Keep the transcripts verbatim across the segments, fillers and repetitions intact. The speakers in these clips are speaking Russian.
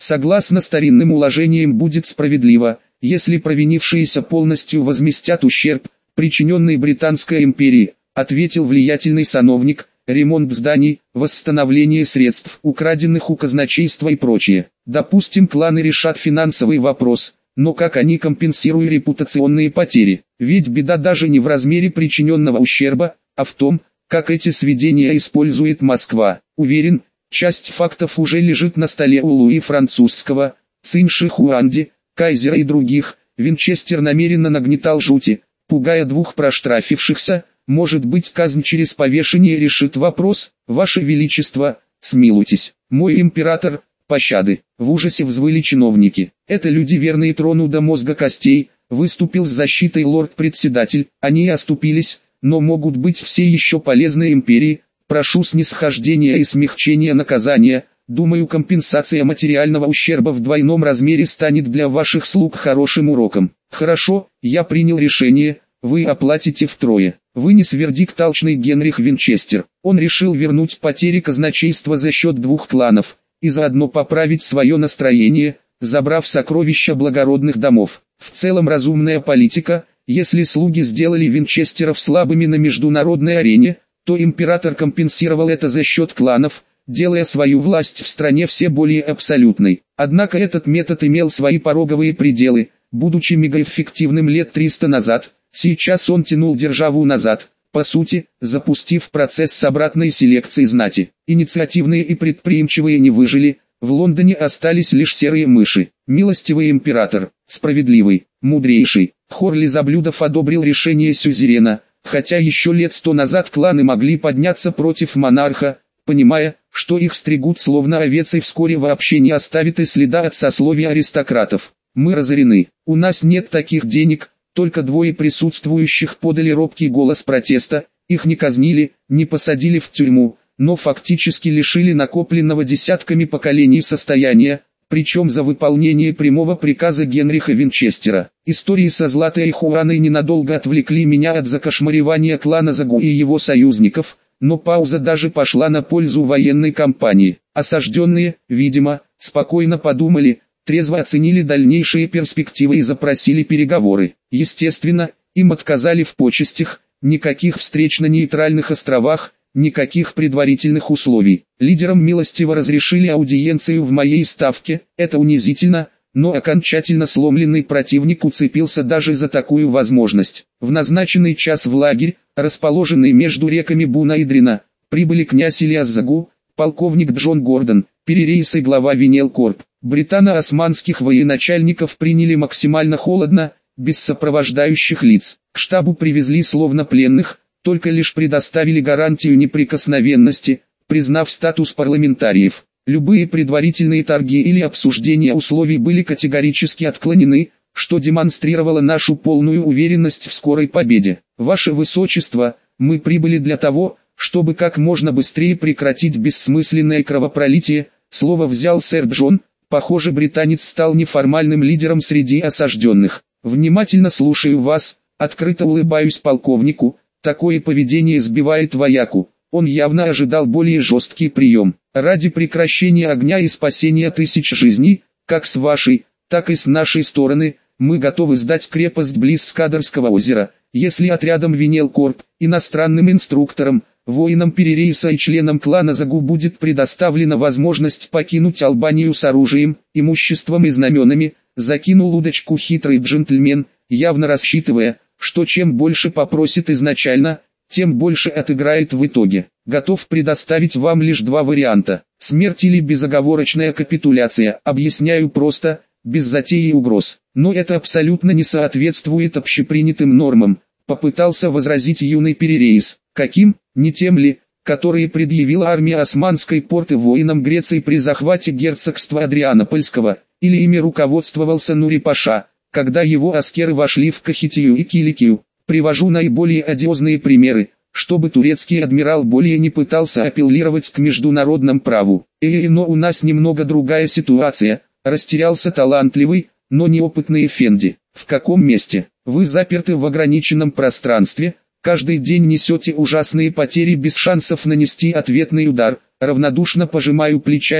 Согласно старинным уложениям будет справедливо, если провинившиеся полностью возместят ущерб, причиненный Британской империи, ответил влиятельный сановник. Ремонт зданий, восстановление средств, украденных у казначейства и прочее. Допустим, кланы решат финансовый вопрос, но как они компенсируют репутационные потери? Ведь беда даже не в размере причиненного ущерба, а в том, как эти сведения использует Москва. Уверен, часть фактов уже лежит на столе у Луи Французского, Цинь-Ши Хуанди, Кайзера и других. Винчестер намеренно нагнетал жути, пугая двух проштрафившихся. Может быть, казнь через повешение решит вопрос. Ваше Величество, смилуйтесь, мой император, пощады. В ужасе взвыли чиновники. Это люди, верные трону до мозга костей. Выступил с защитой лорд-председатель. Они оступились, но могут быть все еще полезны империи. Прошу снисхождения и смягчения наказания. Думаю, компенсация материального ущерба в двойном размере станет для ваших слуг хорошим уроком. Хорошо, я принял решение. Вы оплатите втрое. Вынес вердикт алчный Генрих Винчестер. Он решил вернуть потери казначейства за счет двух кланов, и заодно поправить свое настроение, забрав сокровища благородных домов. В целом разумная политика. Если слуги сделали Винчестеров слабыми на международной арене, то император компенсировал это за счет кланов, делая свою власть в стране все более абсолютной. Однако этот метод имел свои пороговые пределы, будучи мегаэффективным лет триста назад. Сейчас он тянул державу назад, по сути, запустив процесс с обратной селекцией знати. Инициативные и предприимчивые не выжили, в Лондоне остались лишь серые мыши. Милостивый император, справедливый, мудрейший, хор лизоблюдов одобрил решение сюзерена, хотя еще лет сто назад кланы могли подняться против монарха, понимая, что их стригут словно овец и вскоре вообще не оставит и следа от сословия аристократов. Мы разорены, у нас нет таких денег. Только двое присутствующих подали робкий голос протеста, их не казнили, не посадили в тюрьму, но фактически лишили накопленного десятками поколений состояния, причем за выполнение прямого приказа Генриха Винчестера. Истории со Златой и Хуаной ненадолго отвлекли меня от закошмаревания клана Загу и его союзников, но пауза даже пошла на пользу военной кампании. Осажденные, видимо, спокойно подумали, трезво оценили дальнейшие перспективы и запросили переговоры. Естественно, им отказали в почестях, никаких встреч на нейтральных островах, никаких предварительных условий. Лидерам милостиво разрешили аудиенцию в моей ставке, это унизительно, но окончательно сломленный противник уцепился даже за такую возможность. В назначенный час в лагерь, расположенный между реками Буна и Дрина, прибыли князь Ильяс Загу, полковник Джон Гордон, перерейс и глава Винелкорп. Британо-османских военачальников приняли максимально холодно, без сопровождающих лиц. К штабу привезли словно пленных, только лишь предоставили гарантию неприкосновенности, признав статус парламентариев. Любые предварительные торги или обсуждения условий были категорически отклонены, что демонстрировало нашу полную уверенность в скорой победе. Ваше Высочество, мы прибыли для того, чтобы как можно быстрее прекратить бессмысленное кровопролитие, слово взял сэр Джон. Похоже, британец стал неформальным лидером среди осажденных. Внимательно слушаю вас, открыто улыбаюсь полковнику, такое поведение сбивает вояку. Он явно ожидал более жесткий прием. Ради прекращения огня и спасения тысяч жизней, как с вашей, так и с нашей стороны, мы готовы сдать крепость близ Скадерского озера, если отрядом Винелкорп, иностранным инструкторам, воинам Перерейса и членам клана Загу будет предоставлена возможность покинуть Албанию с оружием, имуществом и знаменами, закинул удочку хитрый джентльмен, явно рассчитывая, что чем больше попросит изначально, тем больше отыграет в итоге. Готов предоставить вам лишь два варианта: смерть или безоговорочная капитуляция. Объясняю просто, без затей и угроз. Но это абсолютно не соответствует общепринятым нормам, попытался возразить юный Перерейс. Каким? Не тем ли, которые предъявила армия Османской порты воинам Греции при захвате герцогства Адрианопольского, или ими руководствовался Нури-Паша, когда его аскеры вошли в Кахетию и Киликию. Привожу наиболее одиозные примеры, чтобы турецкий адмирал более не пытался апеллировать к международному праву. Э, но у нас немного другая ситуация, растерялся талантливый, но неопытный Эфенди. В каком месте? Вы заперты в ограниченном пространстве, каждый день несете ужасные потери без шансов нанести ответный удар. Равнодушно пожимаю плечами,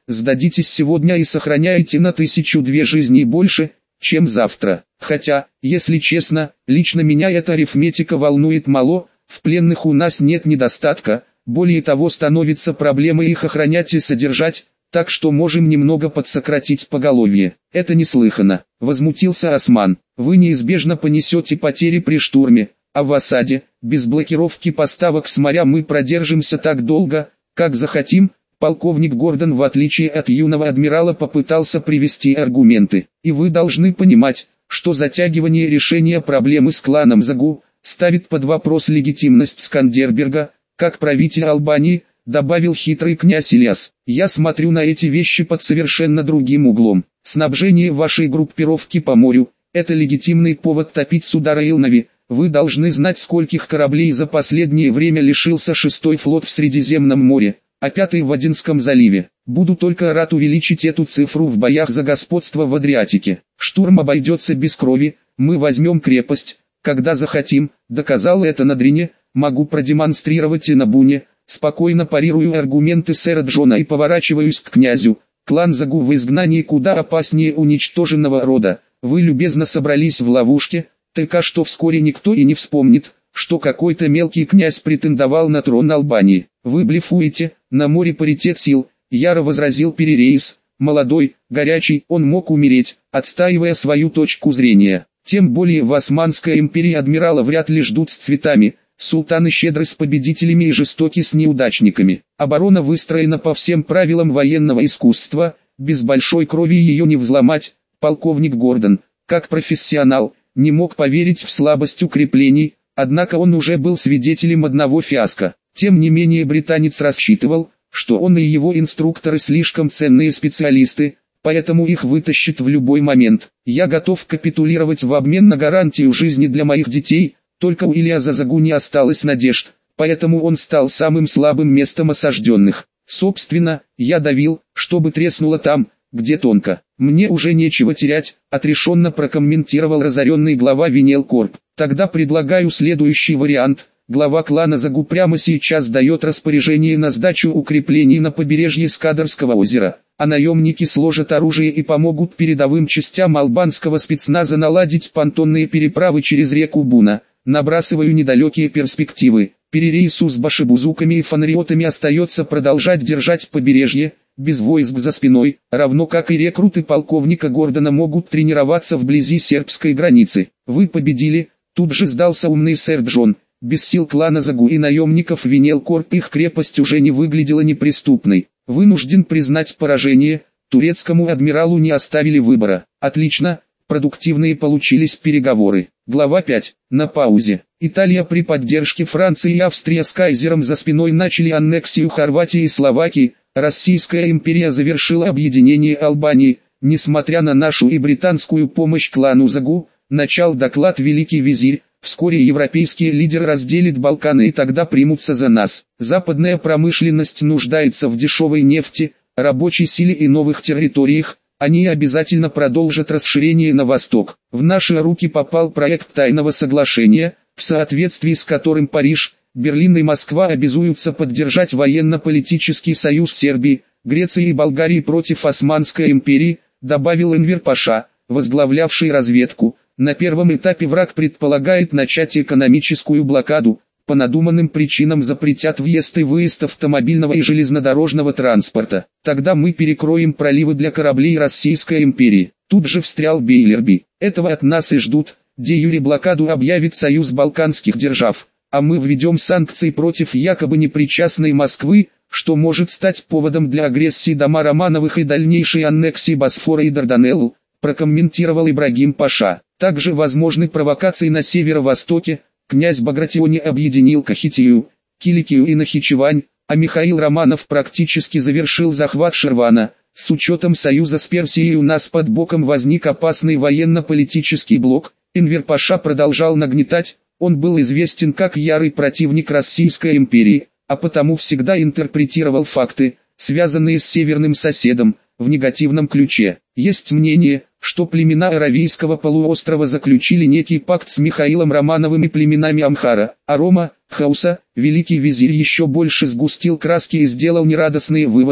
сдадитесь сегодня и сохраняете на тысячу-две жизни больше, чем завтра. Хотя, если честно, лично меня эта арифметика волнует мало, в пленных у нас нет недостатка, более того становится проблемой их охранять и содержать, так что можем немного подсократить поголовье. Это неслыханно, возмутился Осман. Вы неизбежно понесете потери при штурме, а в осаде, без блокировки поставок с моря мы продержимся так долго, как захотим. Полковник Гордон, в отличие от юного адмирала, попытался привести аргументы. И вы должны понимать, что затягивание решения проблемы с кланом Загу ставит под вопрос легитимность Скандерберга, как правителя Албании, добавил хитрый князь Ильяс. Я смотрю на эти вещи под совершенно другим углом. Снабжение вашей группировки по морю – это легитимный повод топить суда Рейлнави. Вы должны знать, скольких кораблей за последнее время лишился шестой флот в Средиземном море, а пятый в Аденском заливе. Буду только рад увеличить эту цифру в боях за господство в Адриатике. Штурм обойдется без крови, мы возьмем крепость, когда захотим, доказал это на Дрине, могу продемонстрировать и на Буне. Спокойно парирую аргументы сэра Джона и поворачиваюсь к князю. Клан Загу в изгнании куда опаснее уничтоженного рода. Вы любезно собрались в ловушке, только что вскоре никто и не вспомнит, что какой-то мелкий князь претендовал на трон Албании. Вы блефуете, на море паритет сил, яро возразил Перерейс. Молодой, горячий, он мог умереть, отстаивая свою точку зрения. Тем более в Османской империи адмирала вряд ли ждут с цветами. Султаны щедры с победителями и жестоки с неудачниками. Оборона выстроена по всем правилам военного искусства, без большой крови ее не взломать. Полковник Гордон, как профессионал, не мог поверить в слабость укреплений, однако он уже был свидетелем одного фиаско. Тем не менее британец рассчитывал, что он и его инструкторы слишком ценные специалисты, поэтому их вытащит в любой момент. Я готов капитулировать в обмен на гарантию жизни для моих детей. Только у Ильяза Загу не осталось надежд, поэтому он стал самым слабым местом осажденных. Собственно, я давил, чтобы треснуло там, где тонко. Мне уже нечего терять, отрешенно прокомментировал разоренный глава Винелкорп. Тогда предлагаю следующий вариант. Глава клана Загу прямо сейчас дает распоряжение на сдачу укреплений на побережье Скадарского озера, а наемники сложат оружие и помогут передовым частям албанского спецназа наладить понтонные переправы через реку Буна. Набрасываю недалекие перспективы. Перерейсу с башибузуками и фонариотами остается продолжать держать побережье, без войск за спиной, равно как и рекруты полковника Гордона могут тренироваться вблизи сербской границы. Вы победили, тут же сдался умный сэр Джон. Без сил клана Загу и наемников Винелкорп их крепость уже не выглядела неприступной. Вынужден признать поражение, турецкому адмиралу не оставили выбора. Отлично. Продуктивные получились переговоры. Глава пять. На паузе. Италия при поддержке Франции и Австрии с кайзером за спиной начали аннексию Хорватии и Словакии. Российская империя завершила объединение Албании. Несмотря на нашу и британскую помощь клану Загу, начал доклад великий визирь. Вскоре европейские лидеры разделят Балканы и тогда примутся за нас. Западная промышленность нуждается в дешевой нефти, рабочей силе и новых территориях. Они обязательно продолжат расширение на восток. В наши руки попал проект тайного соглашения, в соответствии с которым Париж, Берлин и Москва обязуются поддержать военно-политический союз Сербии, Греции и Болгарии против Османской империи, добавил Энвер Паша, возглавлявший разведку. На первом этапе враг предполагает начать экономическую блокаду. По надуманным причинам запретят въезд и выезд автомобильного и железнодорожного транспорта. Тогда мы перекроем проливы для кораблей Российской империи. Тут же встрял Бейлерби. Этого от нас и ждут. Де юре блокаду объявит Союз Балканских держав, а мы введем санкции против якобы непричастной Москвы, что может стать поводом для агрессии дома Романовых и дальнейшей аннексии Босфора и Дарданеллу, прокомментировал Ибрагим Паша. Также возможны провокации на северо-востоке. Князь Багратиони объединил Кахетию, Киликию и Нахичевань, а Михаил Романов практически завершил захват Ширвана. С учетом союза с Персией у нас под боком возник опасный военно-политический блок. Энвер Паша продолжал нагнетать, он был известен как ярый противник Российской империи, а потому всегда интерпретировал факты, связанные с северным соседом, в негативном ключе. Есть мнение, что племена Аравийского полуострова заключили некий пакт с Михаилом Романовым и племенами Амхара, Арома, Хауса. Великий визирь еще больше сгустил краски и сделал нерадостные выводы.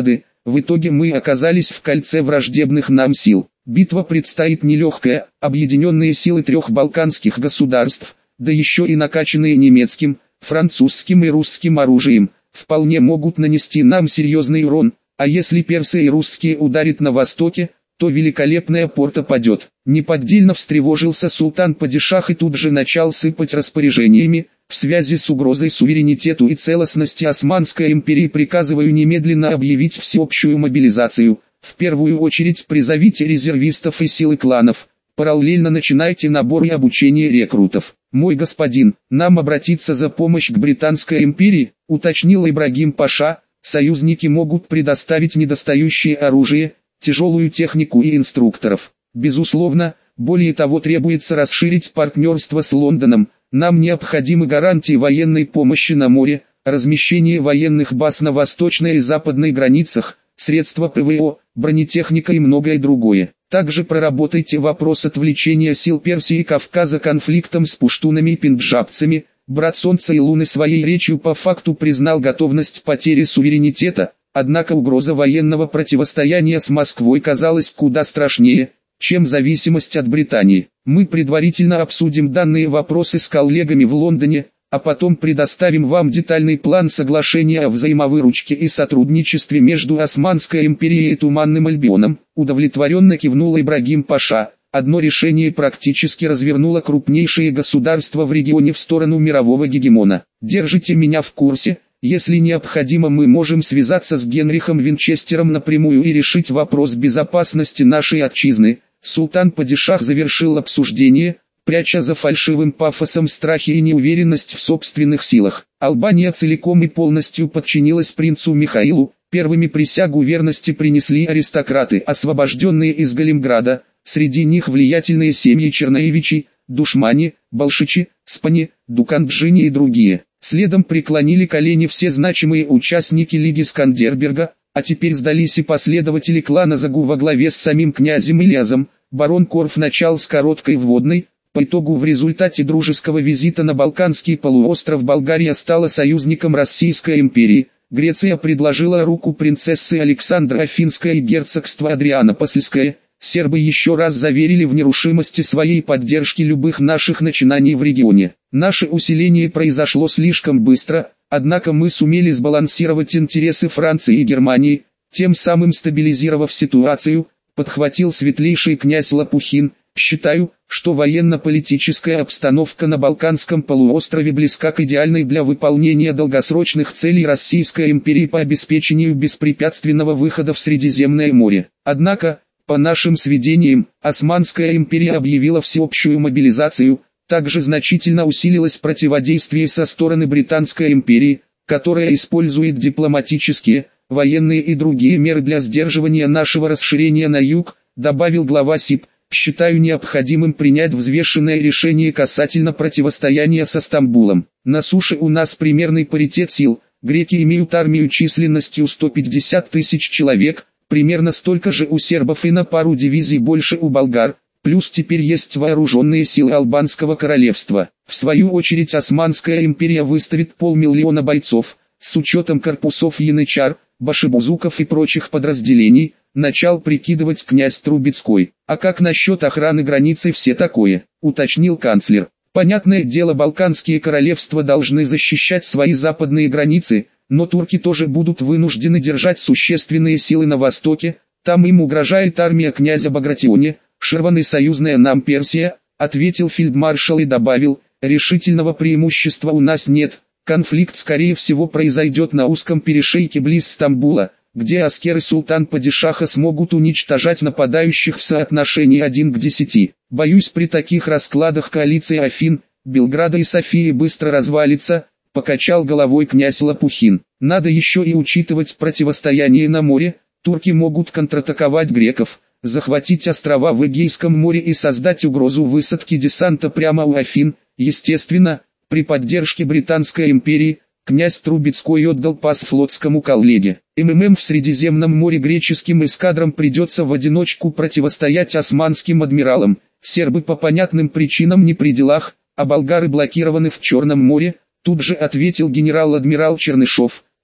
В итоге мы оказались в кольце враждебных нам сил. Битва предстоит нелегкая, объединенные силы трех балканских государств, да еще и накачанные немецким, французским и русским оружием, вполне могут нанести нам серьезный урон, а если персы и русские ударят на востоке, то великолепная порта падет. Неподдельно встревожился султан-падишах и тут же начал сыпать распоряжениями. В связи с угрозой суверенитету и целостности Османской империи приказываю немедленно объявить всеобщую мобилизацию. В первую очередь призовите резервистов и силы кланов. Параллельно начинайте набор и обучение рекрутов. Мой господин, нам обратиться за помощь к Британской империи, уточнил Ибрагим Паша. Союзники могут предоставить недостающее оружие, тяжелую технику и инструкторов. Безусловно, более того требуется расширить партнерство с Лондоном. Нам необходимы гарантии военной помощи на море, размещение военных баз на восточной и западной границах, средства ПВО, бронетехника и многое другое. Также проработайте вопрос отвлечения сил Персии и Кавказа конфликтом с пуштунами и пенджабцами. Брат Солнца и Луны своей речью по факту признал готовность потери суверенитета, однако угроза военного противостояния с Москвой казалась куда страшнее, чем зависимость от Британии. Мы предварительно обсудим данные вопросы с коллегами в Лондоне, а потом предоставим вам детальный план соглашения о взаимовыручке и сотрудничестве между Османской империей и Туманным Альбионом. Удовлетворенно кивнул Ибрагим Паша. Одно решение практически развернуло крупнейшие государства в регионе в сторону мирового гегемона. Держите меня в курсе. Если необходимо, мы можем связаться с Генрихом Винчестером напрямую и решить вопрос безопасности нашей отчизны. Султан-падишах завершил обсуждение, пряча за фальшивым пафосом страхи и неуверенность в собственных силах. Албания целиком и полностью подчинилась принцу Михаилу. Первыми присягу верности принесли аристократы, освобожденные из Галимграда. Среди них влиятельные семьи Чернаевичей, Душмани, Балшичи, Спани, Дуканджини и другие. Следом преклонили колени все значимые участники Лиги Скандерберга, а теперь сдались и последователи клана Загу во главе с самим князем Ильязом. Барон Корф начал с короткой вводной. По итогу в результате дружеского визита на Балканский полуостров Болгария стала союзником Российской империи. Греция предложила руку принцессы Александра Афинская и герцогство Адрианополское. Сербы еще раз заверили в нерушимости своей поддержки любых наших начинаний в регионе. Наше усиление произошло слишком быстро, однако мы сумели сбалансировать интересы Франции и Германии, тем самым стабилизировав ситуацию, подхватил светлейший князь Лопухин. Считаю, что военно-политическая обстановка на Балканском полуострове близка к идеальной для выполнения долгосрочных целей Российской империи по обеспечению беспрепятственного выхода в Средиземное море. Однако, по нашим сведениям, Османская империя объявила всеобщую мобилизацию, также значительно усилилось противодействие со стороны Британской империи, которая использует дипломатические, военные и другие меры для сдерживания нашего расширения на юг, добавил глава СИП. Считаю необходимым принять взвешенное решение касательно противостояния со Стамбулом. На суше у нас примерный паритет сил, греки имеют армию численностью сто пятьдесят тысяч человек, примерно столько же у сербов и на пару дивизий больше у болгар, плюс теперь есть вооруженные силы Албанского королевства. В свою очередь Османская империя выставит полмиллиона бойцов, с учетом корпусов янычар, башибузуков и прочих подразделений, начал прикидывать князь Трубецкой. А как насчет охраны границы все такое, уточнил канцлер. Понятное дело, Балканские королевства должны защищать свои западные границы, но турки тоже будут вынуждены держать существенные силы на востоке, там им угрожает армия князя Багратиони, Ширван и союзная нам Персия, ответил фельдмаршал и добавил, решительного преимущества у нас нет, конфликт скорее всего произойдет на узком перешейке близ Стамбула, где аскеры султан-падишаха смогут уничтожать нападающих в соотношении один к десяти. Боюсь, при таких раскладах коалиция Афин, Белграда и Софии быстро развалится, покачал головой князь Лопухин. Надо еще и учитывать противостояние на море, турки могут контратаковать греков, захватить острова в Эгейском море и создать угрозу высадки десанта прямо у Афин. Естественно, при поддержке Британской империи, князь Трубецкой отдал пас флотскому коллеге. МММ в Средиземном море греческим эскадрам придется в одиночку противостоять османским адмиралам. Сербы по понятным причинам не при делах, а болгары блокированы в Черном море, тут же ответил генерал-адмирал Чернышов.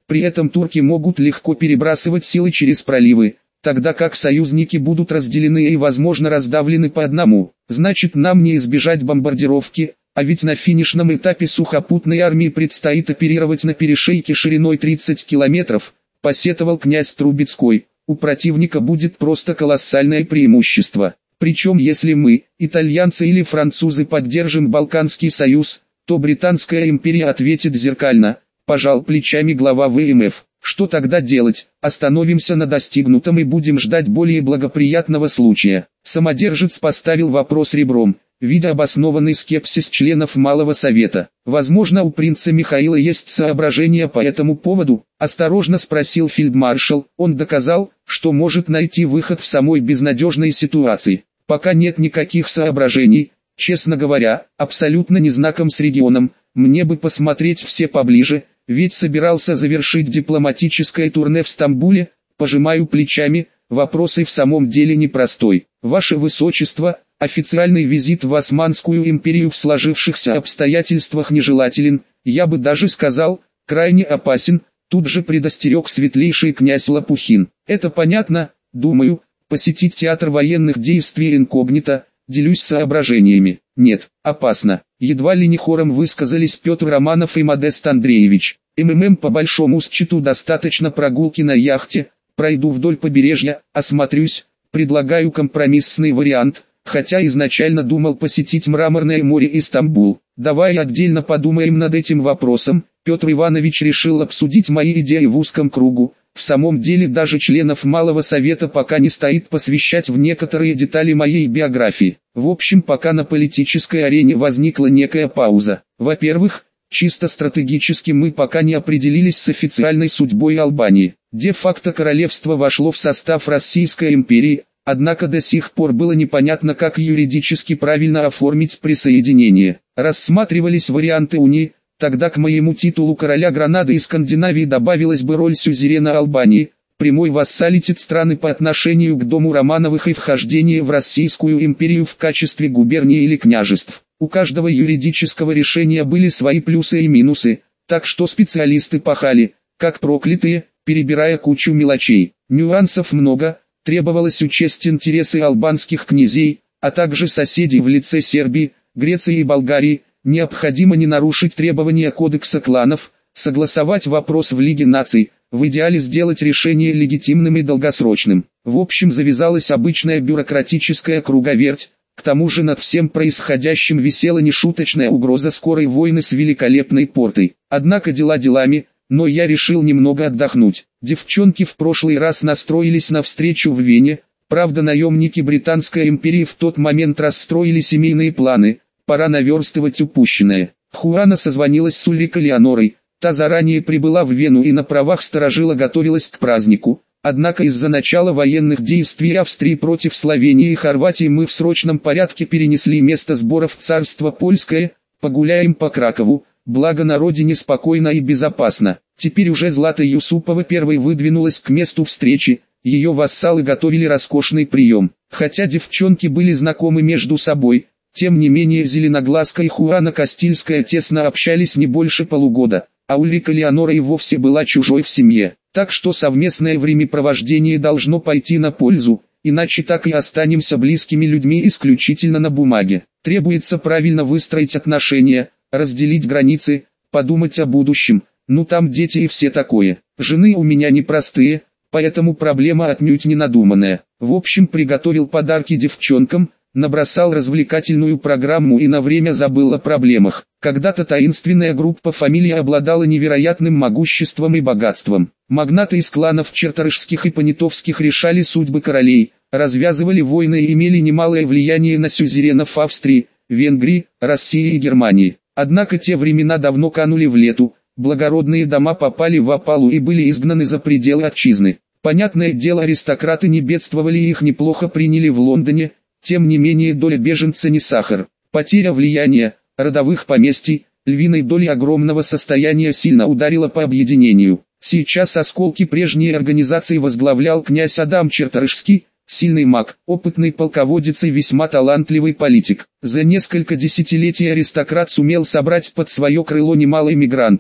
При этом турки могут легко перебрасывать силы через проливы, тогда как союзники будут разделены и возможно раздавлены по одному. Значит, нам не избежать бомбардировки, а ведь на финишном этапе сухопутной армии предстоит оперировать на перешейке шириной тридцать километров, посетовал князь Трубецкой. У противника будет просто колоссальное преимущество. Причем если мы, итальянцы или французы, поддержим Балканский союз, то Британская империя ответит зеркально, пожал плечами глава вэ эм эф. Что тогда делать? Остановимся на достигнутом и будем ждать более благоприятного случая. Самодержец поставил вопрос ребром, видя обоснованный скепсис членов Малого Совета. Возможно, у принца Михаила есть соображения по этому поводу? Осторожно спросил фельдмаршал. Он доказал, что может найти выход в самой безнадежной ситуации. Пока нет никаких соображений. Честно говоря, абсолютно не знаком с регионом, мне бы посмотреть все поближе, ведь собирался завершить дипломатическое турне в Стамбуле. Пожимаю плечами, вопрос и в самом деле непростой. Ваше Высочество, официальный визит в Османскую империю в сложившихся обстоятельствах нежелателен, я бы даже сказал, крайне опасен, тут же предостерег светлейший князь Лопухин. Это понятно, думаю, посетить театр военных действий инкогнито, делюсь соображениями. Нет, опасно. Едва ли не хором высказались Петр Романов и Модест Андреевич. МММ по большому счету достаточно прогулки на яхте, пройду вдоль побережья, осмотрюсь, предлагаю компромиссный вариант, хотя изначально думал посетить Мраморное море и Стамбул. Давай отдельно подумаем над этим вопросом. Петр Иванович решил обсудить мои идеи в узком кругу. В самом деле даже членов Малого Совета пока не стоит посвящать в некоторые детали моей биографии. В общем, пока на политической арене возникла некая пауза. Во-первых, чисто стратегически мы пока не определились с официальной судьбой Албании. Де-факто королевство вошло в состав Российской империи, однако до сих пор было непонятно, как юридически правильно оформить присоединение. Рассматривались варианты унии. Тогда к моему титулу короля Гранады и Скандинавии добавилась бы роль сюзерена Албании, прямой вассалитет страны по отношению к дому Романовых и вхождение в Российскую империю в качестве губернии или княжеств. У каждого юридического решения были свои плюсы и минусы, так что специалисты пахали, как проклятые, перебирая кучу мелочей. Нюансов много, требовалось учесть интересы албанских князей, а также соседей в лице Сербии, Греции и Болгарии. Необходимо не нарушить требования Кодекса кланов, согласовать вопрос в Лиге наций, в идеале сделать решение легитимным и долгосрочным. В общем, завязалась обычная бюрократическая круговерть, к тому же над всем происходящим висела нешуточная угроза скорой войны с великолепной портой. Однако дела делами, но я решил немного отдохнуть. Девчонки в прошлый раз настроились на встречу в Вене, правда наемники Британской империи в тот момент расстроили семейные планы. Пора наверстывать упущенное. Хуана созвонилась с Ульрикой Леонорой, та заранее прибыла в Вену и на правах сторожила готовилась к празднику. Однако из-за начала военных действий Австрии против Словении и Хорватии мы в срочном порядке перенесли место сборов в царство польское. Погуляем по Кракову, благо на родине спокойно и безопасно. Теперь уже Злата Юсупова первой выдвинулась к месту встречи, ее вассалы готовили роскошный прием. Хотя девчонки были знакомы между собой, тем не менее Зеленоглазка и Хуана Кастильская тесно общались не больше полугода, а Ульрика Леонора и вовсе была чужой в семье. Так что совместное времяпровождение должно пойти на пользу, иначе так и останемся близкими людьми исключительно на бумаге. Требуется правильно выстроить отношения, разделить границы, подумать о будущем, ну там дети и все такое. Жены у меня непростые, поэтому проблема отнюдь не надуманная. В общем, приготовил подарки девчонкам, набросал развлекательную программу и на время забыл о проблемах. Когда-то таинственная группа фамилий обладала невероятным могуществом и богатством. Магнаты из кланов Черторышских и Понятовских решали судьбы королей, развязывали войны и имели немалое влияние на сюзеренов Австрии, Венгрии, России и Германии. Однако те времена давно канули в лету, благородные дома попали в опалу и были изгнаны за пределы отчизны. Понятное дело, аристократы не бедствовали и их неплохо приняли в Лондоне. Тем не менее доля беженца не сахар. Потеря влияния, родовых поместий, львиной доли огромного состояния сильно ударила по объединению. Сейчас осколки прежней организации возглавлял князь Адам Черторышский, сильный маг, опытный полководец и весьма талантливый политик. За несколько десятилетий аристократ сумел собрать под свое крыло немало эмигрантов,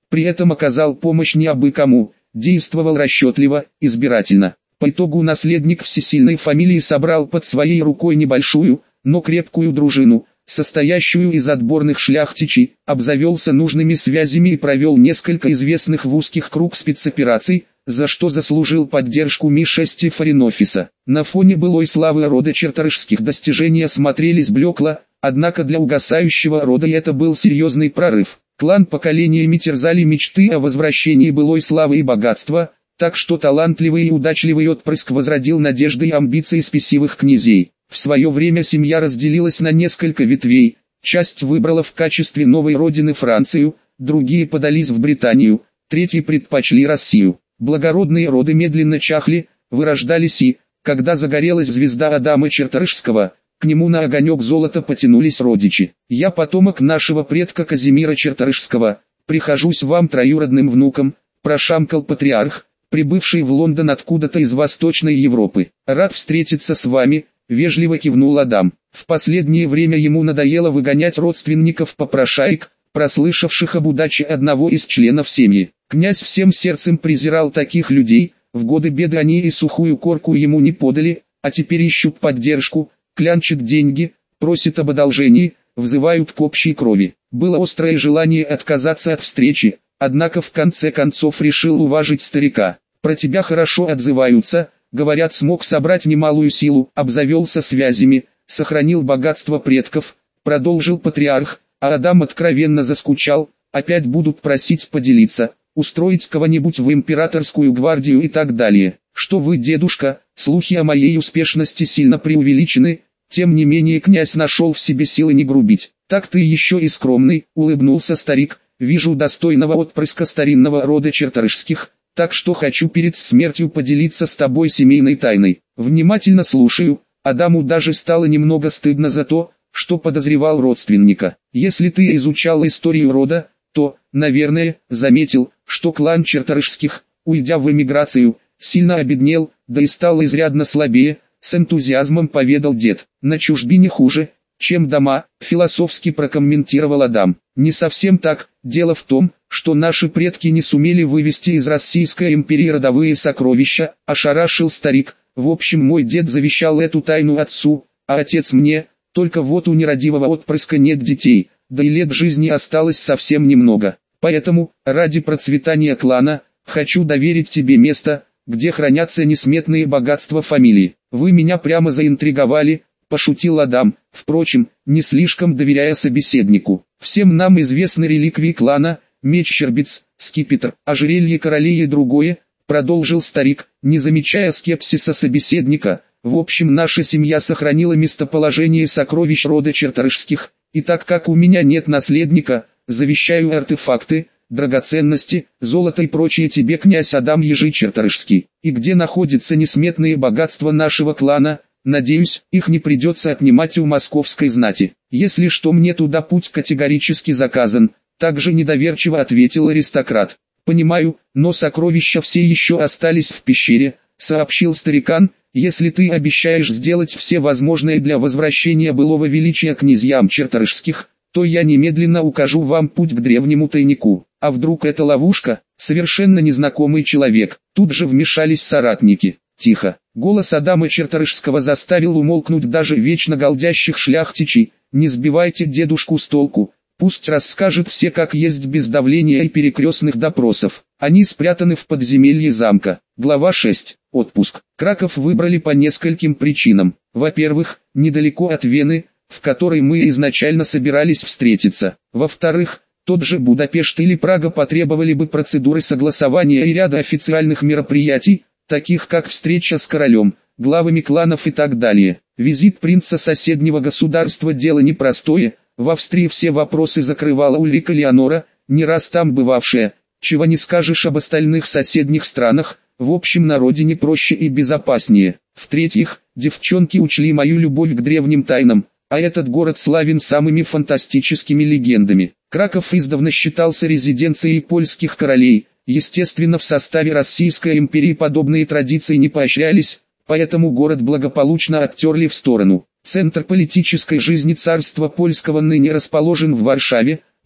При этом оказал помощь не абы кому, действовал расчетливо, избирательно. По итогу наследник всесильной фамилии собрал под своей рукой небольшую, но крепкую дружину, состоящую из отборных шляхтичей, обзавелся нужными связями и провел несколько известных в узких круг спецопераций, за что заслужил поддержку эм и шесть и Форин-офиса. На фоне былой славы рода Черторышских достижения смотрелись блекло, однако для угасающего рода это был серьезный прорыв. Клан поколениями терзали мечты о возвращении былой славы и богатства, так что талантливый и удачливый отпрыск возродил надежды и амбиции спесивых князей. В свое время семья разделилась на несколько ветвей, часть выбрала в качестве новой родины Францию, другие подались в Британию, третьи предпочли Россию. Благородные роды медленно чахли, вырождались и, когда загорелась звезда Адама Черторышского, к нему на огонек золота потянулись родичи. Я потомок нашего предка Казимира Черторышского, прихожусь вам троюродным внуком, прошамкал патриарх, прибывший в Лондон откуда-то из Восточной Европы. Рад встретиться с вами, вежливо кивнул Адам. В последнее время ему надоело выгонять родственников-попрошаек, прослышавших об удаче одного из членов семьи. Князь всем сердцем презирал таких людей, в годы беды они и сухую корку ему не подали, а теперь ищут поддержку, клянчат деньги, просят об одолжении, взывают к общей крови. Было острое желание отказаться от встречи, однако в конце концов решил уважить старика. Про тебя хорошо отзываются, говорят, смог собрать немалую силу, обзавелся связями, сохранил богатство предков, продолжил патриарх, а Адам откровенно заскучал, опять будут просить поделиться, устроить кого-нибудь в императорскую гвардию и так далее. Что вы, дедушка, слухи о моей успешности сильно преувеличены, тем не менее князь нашел в себе силы не грубить. Так ты еще и скромный, улыбнулся старик, вижу достойного отпрыска старинного рода Черторышских, так что хочу перед смертью поделиться с тобой семейной тайной. Внимательно слушаю. Адаму даже стало немного стыдно за то, что подозревал родственника. Если ты изучал историю рода, то, наверное, заметил, что клан Черторышских, уйдя в эмиграцию, сильно обеднел, да и стал изрядно слабее, с энтузиазмом поведал дед. На чужбине хуже, чем дома, философски прокомментировал Адам. Не совсем так, дело в том, что наши предки не сумели вывести из Российской империи родовые сокровища, ошарашил старик. В общем, мой дед завещал эту тайну отцу, а отец мне, только вот у нерадивого отпрыска нет детей, да и лет жизни осталось совсем немного. Поэтому, ради процветания клана, хочу доверить тебе место, где хранятся несметные богатства фамилии. Вы меня прямо заинтриговали, пошутил Адам, впрочем, не слишком доверяя собеседнику. Всем нам известны реликвии клана, меч Щербиц, скипетр, ожерелье королей и другое, продолжил старик, не замечая скепсиса собеседника. В общем, наша семья сохранила местоположение сокровищ рода Черторышских, и так как у меня нет наследника, завещаю артефакты, драгоценности, золото и прочее тебе, князь Адам Ежи Черторышский. И где находятся несметные богатства нашего клана, надеюсь, их не придется отнимать у московской знати. Если что, мне туда путь категорически заказан, также недоверчиво ответил аристократ. Понимаю, но сокровища все еще остались в пещере, сообщил старикан. Если ты обещаешь сделать все возможное для возвращения былого величия князьям Черторышских, то я немедленно укажу вам путь к древнему тайнику. А вдруг это ловушка? Совершенно незнакомый человек. Тут же вмешались соратники. Тихо. Голос Адама Черторышского заставил умолкнуть даже вечно галдящих шляхтичей. Не сбивайте дедушку с толку. Пусть расскажет все как есть без давления и перекрестных допросов. Они спрятаны в подземелье замка. Глава шесть. Отпуск. Краков выбрали по нескольким причинам. Во-первых, недалеко от Вены, в которой мы изначально собирались встретиться. Во-вторых, тот же Будапешт или Прага потребовали бы процедуры согласования и ряда официальных мероприятий, таких как встреча с королем, главами кланов и так далее. Визит принца соседнего государства дело непростое. В Австрии все вопросы закрывала Ульрика Леонора, не раз там бывавшая. Чего не скажешь об остальных соседних странах, в общем на родине проще и безопаснее. В-третьих, девчонки учли мою любовь к древним тайнам, а этот город славен самыми фантастическими легендами. Краков издавна считался резиденцией польских королей, естественно в составе Российской империи подобные традиции не поощрялись, поэтому город благополучно оттерли в сторону. Центр политической жизни царства польского ныне расположен в Варшаве,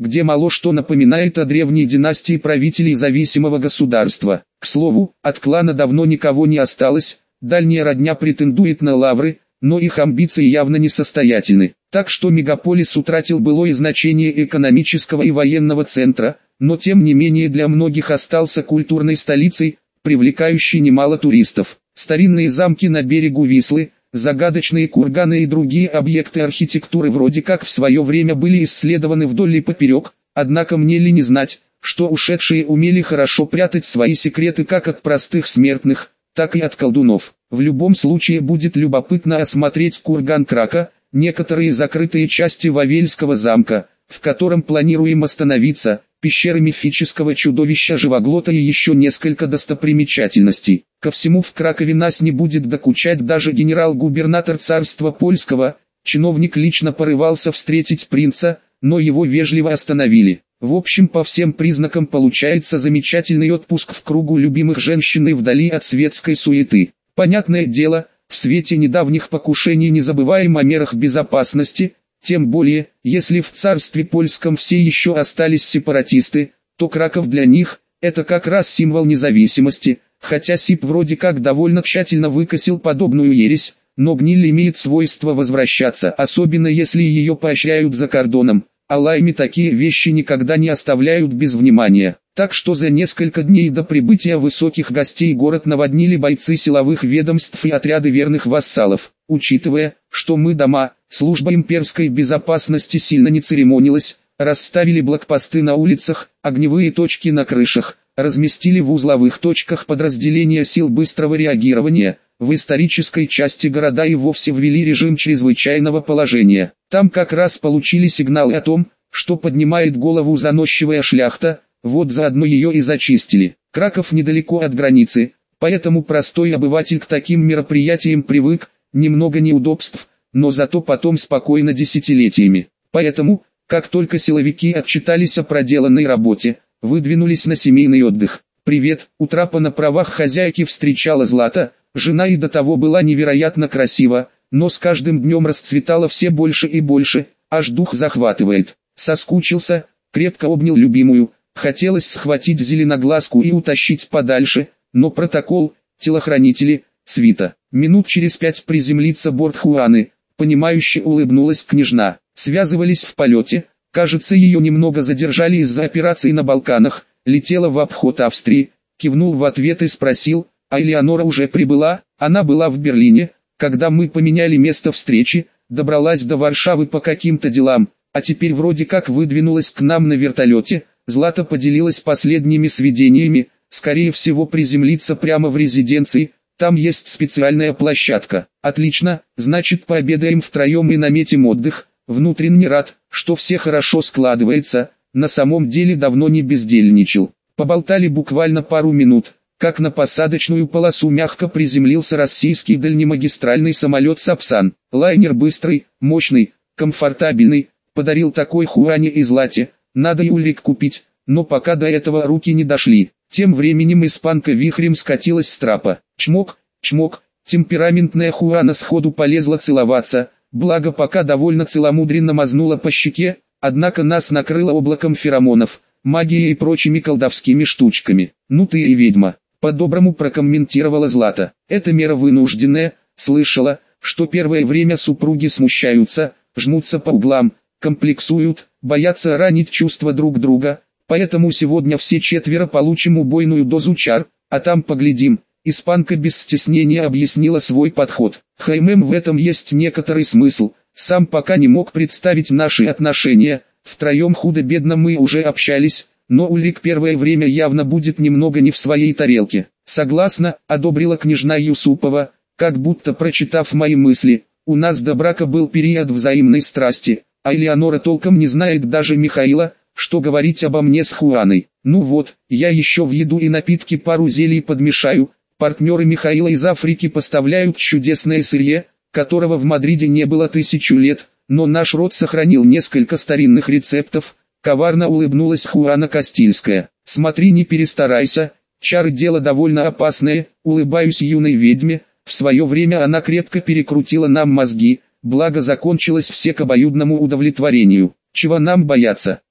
где мало что напоминает о древней династии правителей зависимого государства. К слову, от клана давно никого не осталось, дальняя родня претендует на лавры, но их амбиции явно несостоятельны. Так что мегаполис утратил былое значение экономического и военного центра, но тем не менее для многих остался культурной столицей, привлекающей немало туристов. Старинные замки на берегу Вислы, загадочные курганы и другие объекты архитектуры вроде как в свое время были исследованы вдоль и поперек, однако мне ли не знать, что ушедшие умели хорошо прятать свои секреты как от простых смертных, так и от колдунов. В любом случае будет любопытно осмотреть курган Крака, некоторые закрытые части Вавельского замка, в котором планируем остановиться, пещеры мифического чудовища Живоглота и еще несколько достопримечательностей. Ко всему в Кракове нас не будет докучать даже генерал-губернатор царства польского, чиновник лично порывался встретить принца, но его вежливо остановили. В общем, по всем признакам получается замечательный отпуск в кругу любимых женщин и вдали от светской суеты. Понятное дело, в свете недавних покушений не забываем о мерах безопасности, тем более, если в царстве польском все еще остались сепаратисты, то Краков для них – это как раз символ независимости, хотя СИП вроде как довольно тщательно выкосил подобную ересь, но гниль имеет свойство возвращаться, особенно если ее поощряют за кордоном, а лайми такие вещи никогда не оставляют без внимания. Так что за несколько дней до прибытия высоких гостей город наводнили бойцы силовых ведомств и отряды верных вассалов. Учитывая, что мы дома, служба имперской безопасности сильно не церемонилась, расставили блокпосты на улицах, огневые точки на крышах, разместили в узловых точках подразделения сил быстрого реагирования, в исторической части города и вовсе ввели режим чрезвычайного положения. Там как раз получили сигналы о том, что поднимает голову заносчивая шляхта, вот заодно ее и зачистили. Краков недалеко от границы, поэтому простой обыватель к таким мероприятиям привык, немного неудобств, но зато потом спокойно десятилетиями. Поэтому, как только силовики отчитались о проделанной работе, выдвинулись на семейный отдых. «Привет», у трапа на правах хозяйки встречала Злата, жена и до того была невероятно красива, но с каждым днем расцветала все больше и больше, аж дух захватывает. Соскучился, крепко обнял любимую, хотелось схватить зеленоглазку и утащить подальше, но протокол, телохранители, свита. Минут через пять приземлится борт Хуаны, понимающе улыбнулась княжна. Связывались в полете, кажется ее немного задержали из-за операции на Балканах, летела в обход Австрии, кивнул в ответ и спросил, а Элеонора уже прибыла, она была в Берлине, когда мы поменяли место встречи, добралась до Варшавы по каким-то делам, а теперь вроде как выдвинулась к нам на вертолете. Злата поделилась последними сведениями, скорее всего приземлиться прямо в резиденции, там есть специальная площадка. Отлично, значит пообедаем втроем и наметим отдых. Внутренне рад, что все хорошо складывается, на самом деле давно не бездельничал. Поболтали буквально пару минут, как на посадочную полосу мягко приземлился российский дальнемагистральный самолет «Сапсан». Лайнер быстрый, мощный, комфортабельный, подарил такой Хуане и Злате. Надо и Ульрик купить, но пока до этого руки не дошли. Тем временем испанка вихрем скатилась с трапа. Чмок, чмок, темпераментная Хуана сходу полезла целоваться, благо пока довольно целомудренно мазнула по щеке, однако нас накрыло облаком феромонов, магией и прочими колдовскими штучками. «Ну ты и ведьма», — по-доброму прокомментировала Злата. «Это мера вынужденная, слышала, что первое время супруги смущаются, жмутся по углам, комплексуют, боятся ранить чувства друг друга, поэтому сегодня все четверо получим убойную дозу чар, а там поглядим». Испанка без стеснения объяснила свой подход. Хаймем в этом есть некоторый смысл, сам пока не мог представить наши отношения, втроем худо-бедно мы уже общались, но Ульрик первое время явно будет немного не в своей тарелке. Согласна, одобрила княжна Юсупова, как будто прочитав мои мысли. У нас до брака был период взаимной страсти, а Элеонора толком не знает даже Михаила, что говорить обо мне с Хуаной. Ну вот, я еще в еду и напитки пару зелий подмешаю. Партнеры Михаила из Африки поставляют чудесное сырье, которого в Мадриде не было тысячу лет, но наш род сохранил несколько старинных рецептов. Коварно улыбнулась Хуана Кастильская. Смотри, не перестарайся, чары дело довольно опасное, улыбаюсь юной ведьме. В свое время она крепко перекрутила нам мозги, благо закончилось все к обоюдному удовлетворению. Чего нам бояться?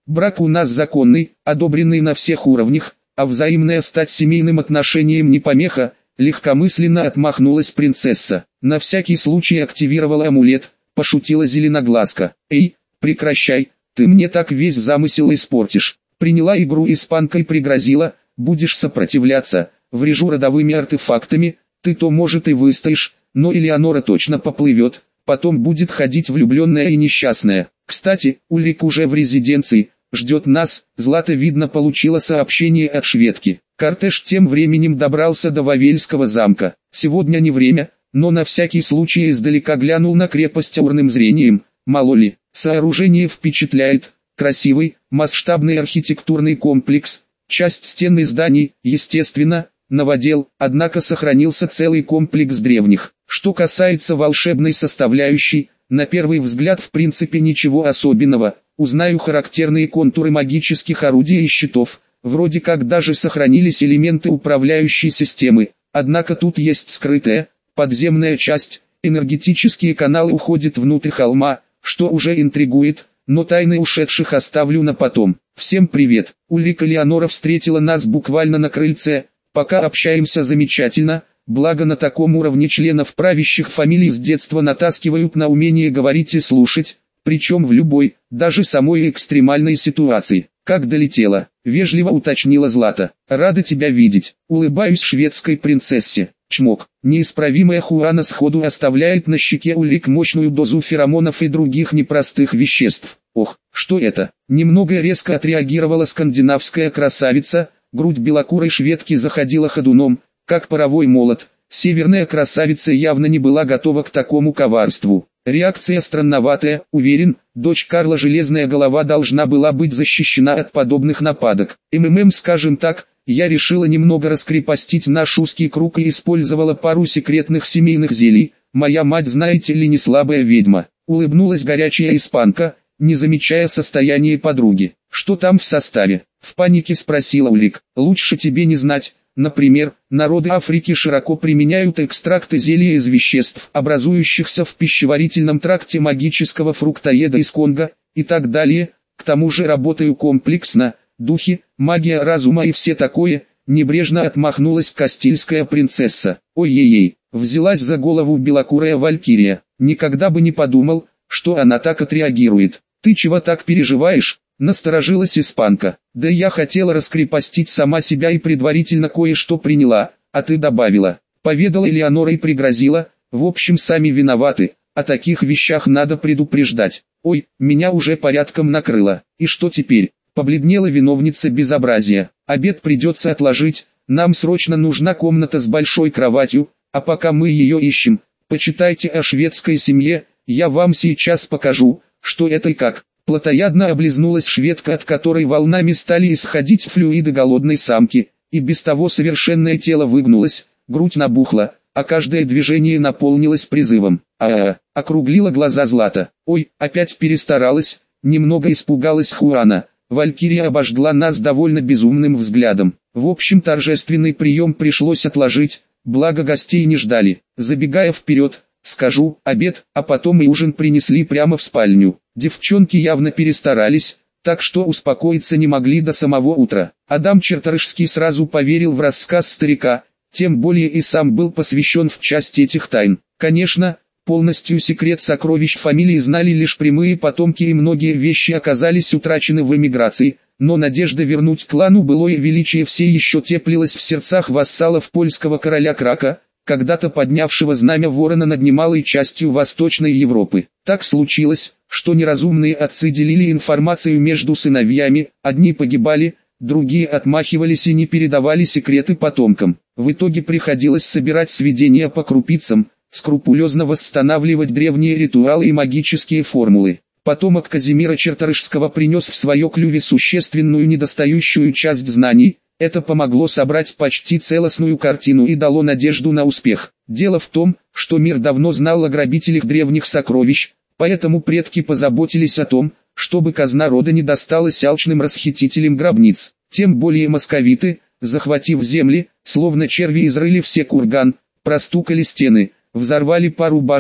Брак у нас законный, одобренный на всех уровнях, а взаимная стать семейным отношениям не помеха, легкомысленно отмахнулась принцесса. На всякий случай активировала амулет, пошутила зеленоглазка. Эй, прекращай, ты мне так весь замысел испортишь. Приняла игру испанка и пригрозила, будешь сопротивляться, врежу родовыми артефактами, ты то может и выстоишь, но Элеонора точно поплывет, потом будет ходить влюбленная и несчастная. Кстати, Ульрик уже в резиденции, ждет нас. Злата видно получила сообщение от шведки. Кортеж тем временем добрался до Вавельского замка. Сегодня не время, но на всякий случай издалека глянул на крепость аурным зрением. Мало ли, сооружение впечатляет. Красивый, масштабный архитектурный комплекс. Часть стен и зданий, естественно, новодел, однако сохранился целый комплекс древних. Что касается волшебной составляющей, на первый взгляд в принципе ничего особенного. Узнаю характерные контуры магических орудий и щитов. Вроде как даже сохранились элементы управляющей системы. Однако тут есть скрытая, подземная часть. Энергетические каналы уходят внутрь холма, что уже интригует, но тайны ушедших оставлю на потом. Всем привет. Ульрика Элеонора встретила нас буквально на крыльце. Пока общаемся замечательно, благо на таком уровне членов правящих фамилий с детства натаскивают на умение говорить и слушать, причем в любой, даже самой экстремальной ситуации. Как долетела, вежливо уточнила Злата. Рада тебя видеть. Улыбаюсь шведской принцессе. Чмок. Неисправимая Хуана сходу оставляет на щеке Ульрик мощную дозу феромонов и других непростых веществ. Ох, что это? Немного резко отреагировала скандинавская красавица. Грудь белокурой шведки заходила ходуном, как паровой молот. Северная красавица явно не была готова к такому коварству. Реакция странноватая, уверен, дочь Карла Железная Голова должна была быть защищена от подобных нападок. МММ, скажем так, я решила немного раскрепостить наш узкий круг и использовала пару секретных семейных зелий. Моя мать, знаете ли, не слабая ведьма. Улыбнулась горячая испанка, не замечая состояния подруги. Что там в составе? В панике спросила Ульрик. Лучше тебе не знать. Например, народы Африки широко применяют экстракты зелья из веществ, образующихся в пищеварительном тракте магического фруктоеда из Конго, и так далее. К тому же работаю комплексно, духи, магия разума и все такое, небрежно отмахнулась Кастильская принцесса. Ой-ей-ей, взялась за голову белокурая валькирия. Никогда бы не подумал, что она так отреагирует. Ты чего так переживаешь? Насторожилась испанка. Да я хотела раскрепостить сама себя и предварительно кое-что приняла, а ты добавила. Поведала Элеонора и пригрозила, в общем сами виноваты, о таких вещах надо предупреждать. Ой, меня уже порядком накрыло. И что теперь? Побледнела виновница безобразия. Обед придется отложить, нам срочно нужна комната с большой кроватью, а пока мы ее ищем, почитайте о шведской семье, я вам сейчас покажу, что это и как. Плотоядно облизнулась шведка, от которой волнами стали исходить флюиды голодной самки, и без того совершенное тело выгнулось, грудь набухла, а каждое движение наполнилось призывом. А-а-а, округлила глаза Злата. Ой, опять перестаралась, немного испугалась Хуана. Валькирия обожгла нас довольно безумным взглядом. В общем, торжественный прием пришлось отложить, благо гостей не ждали. Забегая вперед, скажу, обед, а потом и ужин принесли прямо в спальню. Девчонки явно перестарались, так что успокоиться не могли до самого утра. Адам Черторышский сразу поверил в рассказ старика, тем более и сам был посвящен в часть этих тайн. Конечно, полностью секрет сокровищ фамилии знали лишь прямые потомки, и многие вещи оказались утрачены в эмиграции, но надежда вернуть клану былое величие все еще теплилась в сердцах вассалов польского короля Крака, когда-то поднявшего знамя ворона над немалой частью Восточной Европы. Так случилось, что неразумные отцы делили информацию между сыновьями, одни погибали, другие отмахивались и не передавали секреты потомкам. В итоге приходилось собирать сведения по крупицам, скрупулезно восстанавливать древние ритуалы и магические формулы. Потомок Казимира Черторышского принес в свое клюве существенную недостающую часть знаний. Это помогло собрать почти целостную картину и дало надежду на успех. Дело в том, что мир давно знал о грабителях древних сокровищ, поэтому предки позаботились о том, чтобы казна рода не досталась алчным расхитителям гробниц. Тем более московиты, захватив земли, словно черви изрыли все курган, простукали стены, взорвали пару башен,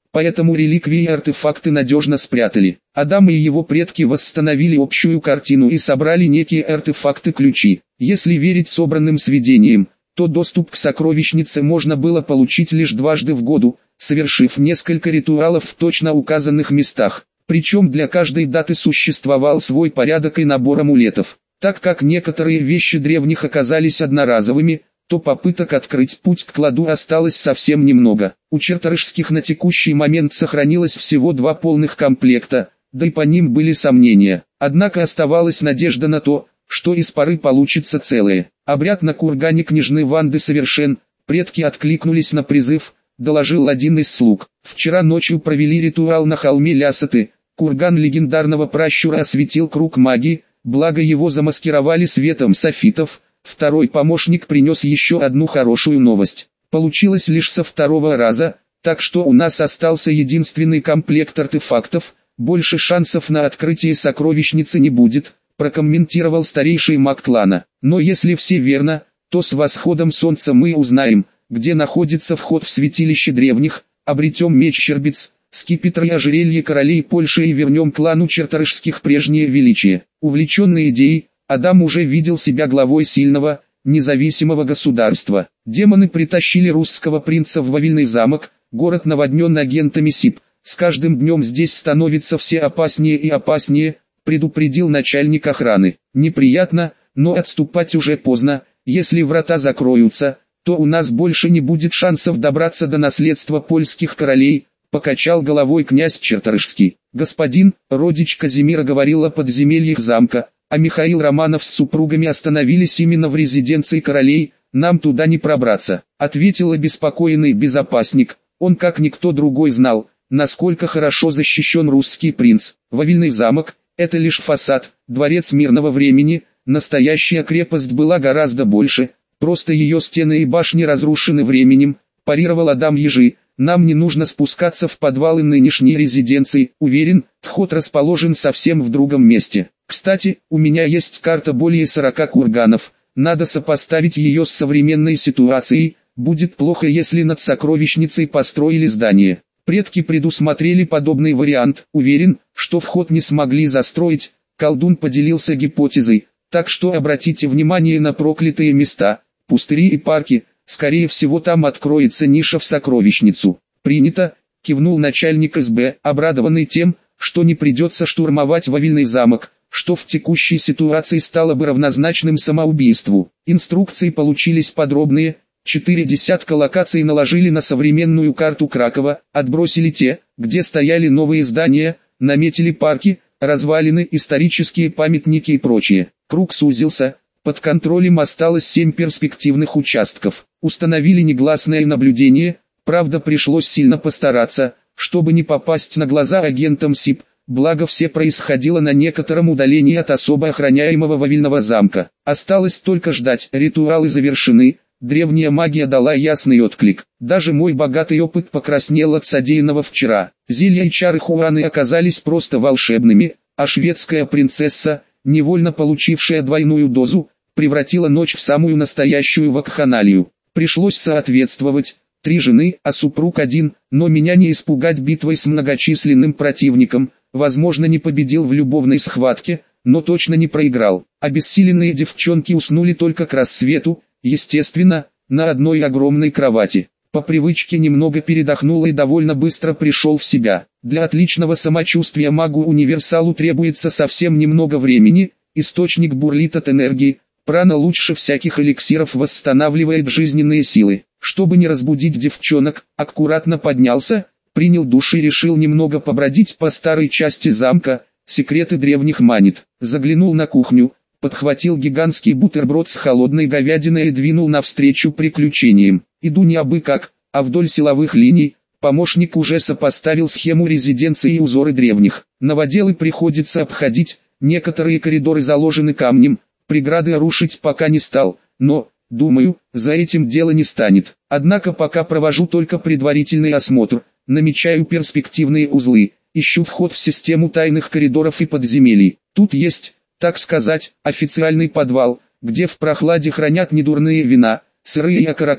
поэтому реликвии и артефакты надежно спрятали. Адам и его предки восстановили общую картину и собрали некие артефакты-ключи. Если верить собранным сведениям, то доступ к сокровищнице можно было получить лишь дважды в году, совершив несколько ритуалов в точно указанных местах. Причем для каждой даты существовал свой порядок и набор амулетов. Так как некоторые вещи древних оказались одноразовыми, то попыток открыть путь к кладу осталось совсем немного. У черторышских на текущий момент сохранилось всего два полных комплекта, да и по ним были сомнения. Однако оставалась надежда на то, что из пары получится целое. Обряд на кургане княжны Ванды совершен, предки откликнулись на призыв, доложил один из слуг. Вчера ночью провели ритуал на холме Лясоты, курган легендарного пращура осветил круг магии, благо его замаскировали светом софитов. Второй помощник принес еще одну хорошую новость. Получилось лишь со второго раза, так что у нас остался единственный комплект артефактов, больше шансов на открытие сокровищницы не будет, прокомментировал старейший маг клана. Но если все верно, то с восходом солнца мы узнаем, где находится вход в святилище древних, обретем меч Щербиц, скипетр и ожерелье королей Польши и вернем клану черторышских прежнее величие. Увлеченный идеей, Адам уже видел себя главой сильного, независимого государства. Демоны притащили русского принца в Вавильный замок, город наводнен агентами СИП. С каждым днем здесь становится все опаснее и опаснее, предупредил начальник охраны. Неприятно, но отступать уже поздно, если врата закроются, то у нас больше не будет шансов добраться до наследства польских королей, покачал головой князь Черторышский. Господин, родич Казимира говорил о подземельях замка, а Михаил Романов с супругами остановились именно в резиденции королей, нам туда не пробраться, ответил обеспокоенный безопасник. Он как никто другой знал, насколько хорошо защищен русский принц. Вавильный замок – это лишь фасад, дворец мирного времени, настоящая крепость была гораздо больше, просто ее стены и башни разрушены временем, парировал Адам Ежи. Нам не нужно спускаться в подвалы нынешней резиденции, уверен, вход расположен совсем в другом месте. Кстати, у меня есть карта более сорока курганов, надо сопоставить ее с современной ситуацией, будет плохо если над сокровищницей построили здание. Предки предусмотрели подобный вариант, уверен, что вход не смогли застроить, колдун поделился гипотезой, так что обратите внимание на проклятые места, пустыри и парки. Скорее всего там откроется ниша в сокровищницу. Принято, кивнул начальник эс бэ, обрадованный тем, что не придется штурмовать Вавильный замок, что в текущей ситуации стало бы равнозначным самоубийству. Инструкции получились подробные, четыре десятка локаций наложили на современную карту Кракова, отбросили те, где стояли новые здания, наметили парки, развалины, исторические памятники и прочее. Круг сузился. Под контролем осталось семь перспективных участков. Установили негласное наблюдение, правда пришлось сильно постараться, чтобы не попасть на глаза агентам СИП, благо все происходило на некотором удалении от особо охраняемого Вавильного замка. Осталось только ждать, ритуалы завершены, древняя магия дала ясный отклик. Даже мой богатый опыт покраснел от содеянного вчера. Зелья и чары Хуаны оказались просто волшебными, а шведская принцесса, невольно получившая двойную дозу, превратила ночь в самую настоящую вакханалию. Пришлось соответствовать, три жены, а супруг один, но меня не испугать битвой с многочисленным противником, возможно не победил в любовной схватке, но точно не проиграл. Обессиленные девчонки уснули только к рассвету, естественно, на одной огромной кровати. По привычке немного передохнул и довольно быстро пришел в себя. Для отличного самочувствия магу-универсалу требуется совсем немного времени, источник бурлит от энергии, прана лучше всяких эликсиров восстанавливает жизненные силы. Чтобы не разбудить девчонок, аккуратно поднялся, принял душ и решил немного побродить по старой части замка, секреты древних манит. Заглянул на кухню, подхватил гигантский бутерброд с холодной говядиной и двинул навстречу приключениям. Иду не абы как, а вдоль силовых линий. Помощник уже сопоставил схему резиденции и узоры древних. Новоделы приходится обходить, некоторые коридоры заложены камнем, преграды рушить пока не стал, но, думаю, за этим дело не станет. Однако пока провожу только предварительный осмотр, намечаю перспективные узлы, ищу вход в систему тайных коридоров и подземелий. Тут есть, так сказать, официальный подвал, где в прохладе хранят недурные вина, сырые окорока,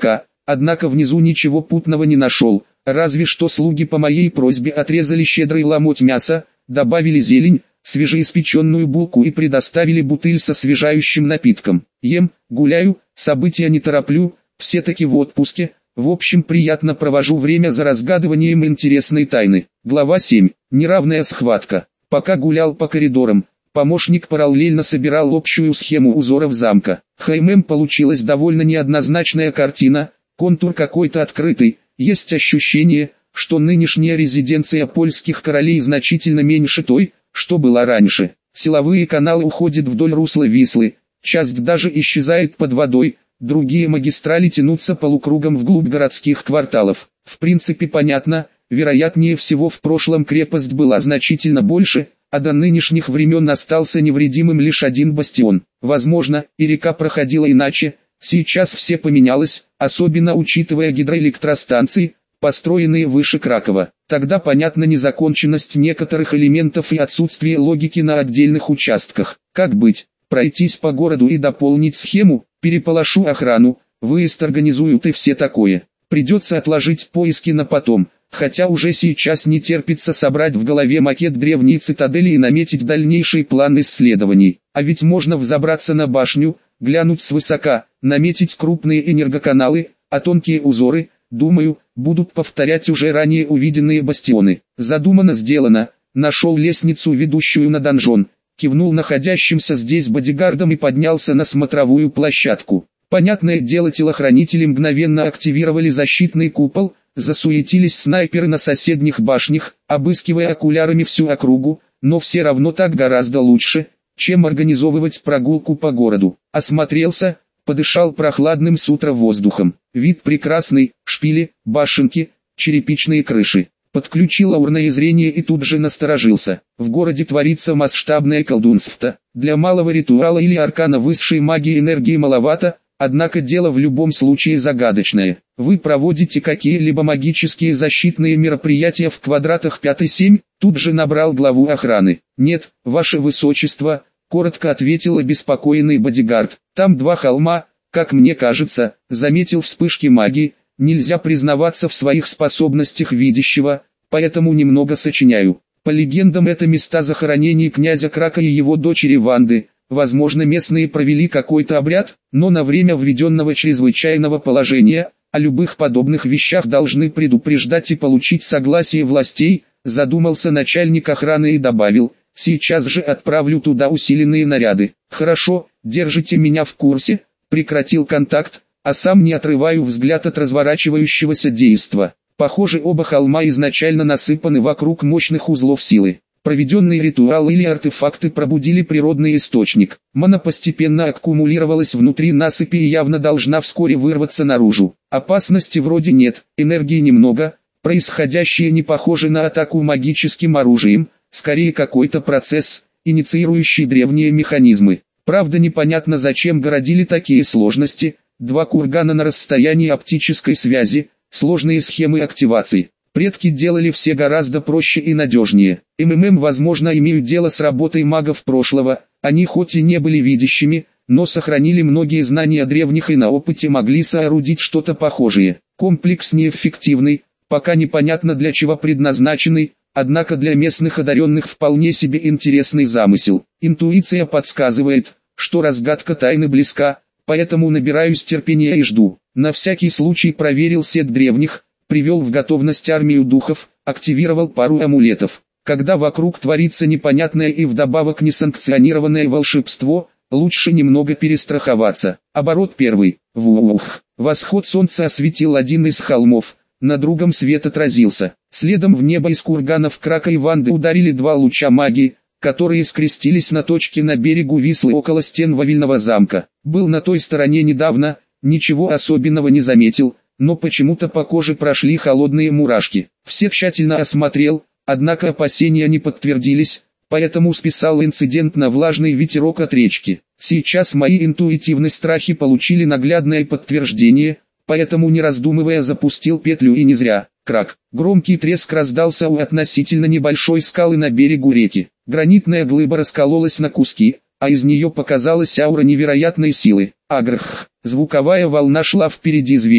однако внизу ничего путного не нашел, разве что слуги по моей просьбе отрезали щедрый ломоть мяса, добавили зелень, свежеиспеченную булку и предоставили бутыль со освежающим напитком. Ем, гуляю, события не тороплю, все-таки в отпуске, в общем приятно провожу время за разгадыванием интересной тайны. Глава семь. Неравная схватка. Пока гулял по коридорам, помощник параллельно собирал общую схему узоров замка. ХММ получилась довольно неоднозначная картина, контур какой-то открытый, есть ощущение, что нынешняя резиденция польских королей значительно меньше той, что была раньше. Силовые каналы уходят вдоль русла Вислы, часть даже исчезает под водой, другие магистрали тянутся полукругом вглубь городских кварталов. В принципе понятно, вероятнее всего в прошлом крепость была значительно больше, а до нынешних времен остался невредимым лишь один бастион. Возможно, и река проходила иначе, сейчас все поменялось, особенно учитывая гидроэлектростанции, построенные выше Кракова. Тогда понятна незаконченность некоторых элементов и отсутствие логики на отдельных участках. Как быть? Пройтись по городу и дополнить схему, переполошу охрану, выезд организуют и все такое. Придется отложить поиски на потом, хотя уже сейчас не терпится собрать в голове макет древней цитадели и наметить дальнейший план исследований. А ведь можно взобраться на башню, глянуть свысока, наметить крупные энергоканалы, а тонкие узоры, думаю, будут повторять уже ранее увиденные бастионы. Задумано сделано, нашел лестницу, ведущую на донжон, кивнул находящимся здесь бодигардом и поднялся на смотровую площадку. Понятное дело, телохранители мгновенно активировали защитный купол, засуетились снайперы на соседних башнях, обыскивая окулярами всю округу, но все равно так гораздо лучше, чем организовывать прогулку по городу. Осмотрелся, подышал прохладным с утра воздухом. Вид прекрасный, шпили, башенки, черепичные крыши. Подключил аурное зрение и тут же насторожился. В городе творится масштабное колдунство. Для малого ритуала или аркана высшей магии энергии маловато, однако дело в любом случае загадочное. Вы проводите какие-либо магические защитные мероприятия в квадратах пять-семь? Тут же набрал главу охраны. Нет, ваше высочество, коротко ответил обеспокоенный бодигард. Там два холма, как мне кажется, заметил вспышки магии. Нельзя признаваться в своих способностях видящего, поэтому немного сочиняю. По легендам, это места захоронений князя Крака и его дочери Ванды. Возможно, местные провели какой-то обряд, но на время введенного чрезвычайного положения, о любых подобных вещах должны предупреждать и получить согласие властей, задумался начальник охраны и добавил, сейчас же отправлю туда усиленные наряды. Хорошо, держите меня в курсе, прекратил контакт, а сам не отрываю взгляд от разворачивающегося действа. Похоже, оба холма изначально насыпаны вокруг мощных узлов силы. Проведенный ритуал или артефакты пробудили природный источник. Мана постепенно аккумулировалась внутри насыпи и явно должна вскоре вырваться наружу. Опасности вроде нет, энергии немного, происходящее не похоже на атаку магическим оружием, скорее какой-то процесс, инициирующий древние механизмы. Правда, непонятно, зачем городили такие сложности. Два кургана на расстоянии оптической связи, сложные схемы активации. Предки делали все гораздо проще и надежнее. МММ, возможно, имеют дело с работой магов прошлого, они хоть и не были видящими, но сохранили многие знания древних и на опыте могли соорудить что-то похожее. Комплекс неэффективный, пока непонятно для чего предназначенный, однако для местных одаренных вполне себе интересный замысел. Интуиция подсказывает, что разгадка тайны близка, поэтому набираюсь терпения и жду. На всякий случай проверил сет древних, привел в готовность армию духов, активировал пару амулетов. Когда вокруг творится непонятное и вдобавок несанкционированное волшебство, лучше немного перестраховаться. Оборот первый. Вух. Восход солнца осветил один из холмов, на другом свет отразился. Следом в небо из курганов Крака и Ванды ударили два луча магии, которые скрестились на точке на берегу Вислы около стен Вавильного замка. Был на той стороне недавно, ничего особенного не заметил, но почему-то по коже прошли холодные мурашки. Все тщательно осмотрел, однако опасения не подтвердились, поэтому списал инцидент на влажный ветерок от речки. Сейчас мои интуитивные страхи получили наглядное подтверждение, поэтому не раздумывая запустил петлю, и не зря. Крак. Громкий треск раздался у относительно небольшой скалы на берегу реки. Гранитная глыба раскололась на куски, а из нее показалась аура невероятной силы. Агрх. Звуковая волна шла впереди зверя.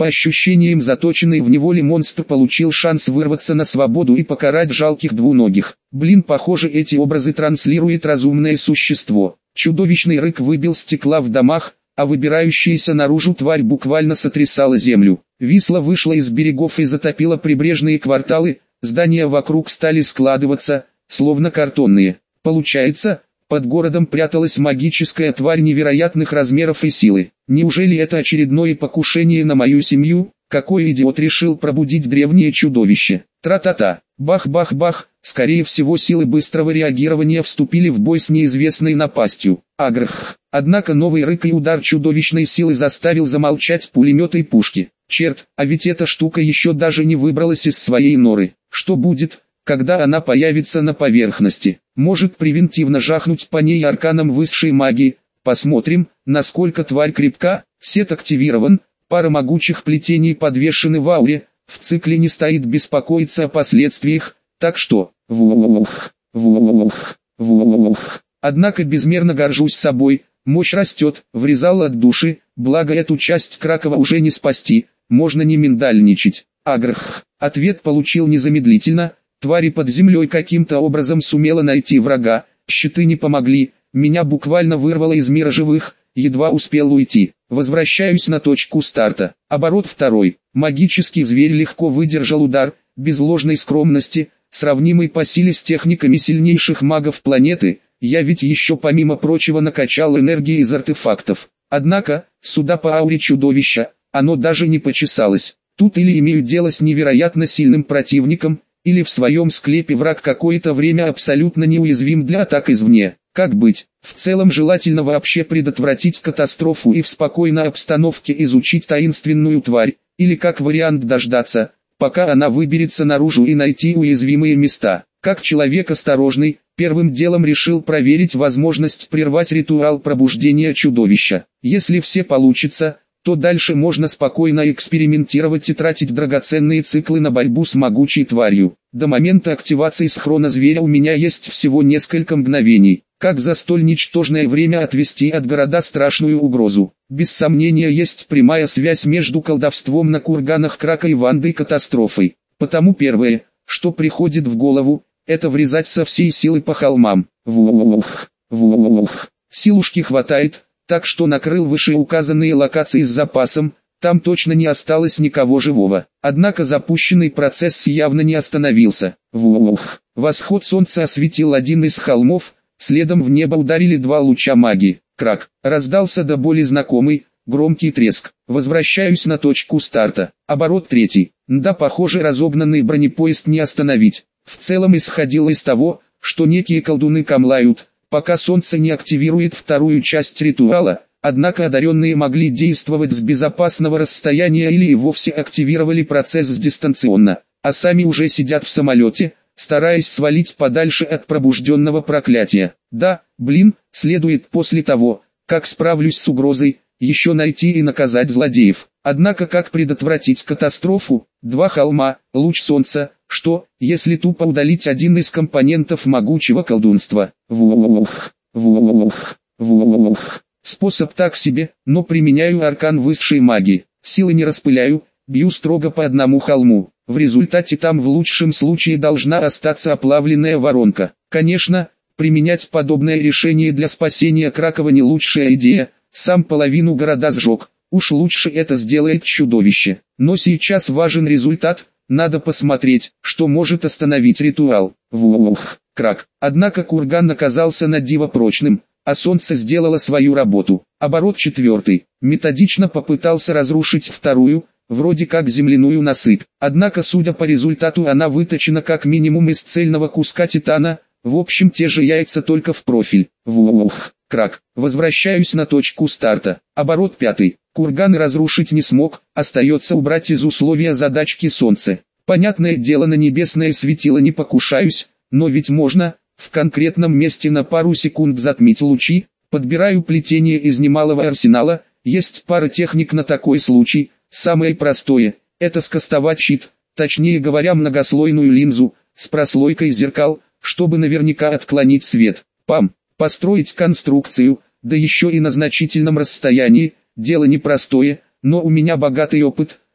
По ощущениям, заточенный в неволе монстр получил шанс вырваться на свободу и покарать жалких двуногих. Блин, похоже, эти образы транслирует разумное существо. Чудовищный рык выбил стекла в домах, а выбирающаяся наружу тварь буквально сотрясала землю. Висла вышла из берегов и затопила прибрежные кварталы, здания вокруг стали складываться, словно картонные. Получается, под городом пряталась магическая тварь невероятных размеров и силы. Неужели это очередное покушение на мою семью? Какой идиот решил пробудить древнее чудовище? Тра-та-та, бах-бах-бах, скорее всего силы быстрого реагирования вступили в бой с неизвестной напастью. Агрх. Однако новый рык и удар чудовищной силы заставил замолчать пулеметы и пушки. Черт, а ведь эта штука еще даже не выбралась из своей норы. Что будет, когда она появится на поверхности? Может превентивно жахнуть по ней арканом высшей магии? Посмотрим, насколько тварь крепка. Сет активирован, пара могучих плетений подвешены в ауре. В цикле не стоит беспокоиться о последствиях, так что, вух, вух, вух. Однако безмерно горжусь собой, мощь растет, врезал от души, благо эту часть Кракова уже не спасти, можно не миндальничать. Агрх. Ответ получил незамедлительно, твари под землей каким-то образом сумела найти врага, щиты не помогли, меня буквально вырвало из мира живых, едва успел уйти. Возвращаюсь на точку старта. Оборот второй. Магический зверь легко выдержал удар, без ложной скромности, сравнимый по силе с техниками сильнейших магов планеты. Я ведь еще помимо прочего накачал энергии из артефактов. Однако, судя по ауре чудовища, оно даже не почесалось. Тут или имеют дело с невероятно сильным противником, или в своем склепе враг какое-то время абсолютно неуязвим для атак извне. Как быть? В целом желательно вообще предотвратить катастрофу и в спокойной обстановке изучить таинственную тварь, или как вариант дождаться, пока она выберется наружу и найти уязвимые места. Как человек осторожный, первым делом решил проверить возможность прервать ритуал пробуждения чудовища. Если все получится, то дальше можно спокойно экспериментировать и тратить драгоценные циклы на борьбу с могучей тварью. До момента активации схрона зверя у меня есть всего несколько мгновений. Как за столь ничтожное время отвести от города страшную угрозу? Без сомнения есть прямая связь между колдовством на курганах Крака и Вандой катастрофой. Потому первое, что приходит в голову, это врезать со всей силы по холмам. Вух, вух. Силушки хватает, так что накрыл вышеуказанные локации с запасом, там точно не осталось никого живого. Однако запущенный процесс явно не остановился. Вух. Восход солнца осветил один из холмов, следом в небо ударили два луча магии. Крак. Раздался до боли знакомый, громкий треск. Возвращаюсь на точку старта. Оборот третий. Да, похоже, разогнанный бронепоезд не остановить. В целом исходило из того, что некие колдуны камлают, пока солнце не активирует вторую часть ритуала, однако одаренные могли действовать с безопасного расстояния или и вовсе активировали процесс дистанционно, а сами уже сидят в самолете, стараясь свалить подальше от пробужденного проклятия. Да, блин, следует после того, как справлюсь с угрозой, еще найти и наказать злодеев. Однако как предотвратить катастрофу? Два холма, луч солнца. Что, если тупо удалить один из компонентов могучего колдунства? Вух, вух, вух. Способ так себе, но применяю аркан высшей магии. Силы не распыляю, бью строго по одному холму. В результате там в лучшем случае должна остаться оплавленная воронка. Конечно, применять подобное решение для спасения Кракова не лучшая идея, сам половину города сжег. Уж лучше это сделает чудовище. Но сейчас важен результат. Надо посмотреть, что может остановить ритуал. Вух, крак. Однако курган оказался на диво прочным, а солнце сделало свою работу. Оборот четвертый. Методично попытался разрушить вторую, вроде как земляную насыпь. Однако, судя по результату, она выточена как минимум из цельного куска титана, в общем те же яйца, только в профиль. Вух, крак. Возвращаюсь на точку старта. Оборот пятый. Курган разрушить не смог, остается убрать из условия задачки солнце. Понятное дело, на небесное светило не покушаюсь, но ведь можно, в конкретном месте на пару секунд затмить лучи. Подбираю плетение из немалого арсенала, есть пара техник на такой случай. Самое простое – это скастовать щит, точнее говоря многослойную линзу, с прослойкой зеркал, чтобы наверняка отклонить свет. Пам, построить конструкцию, да еще и на значительном расстоянии. Дело непростое, но у меня богатый опыт,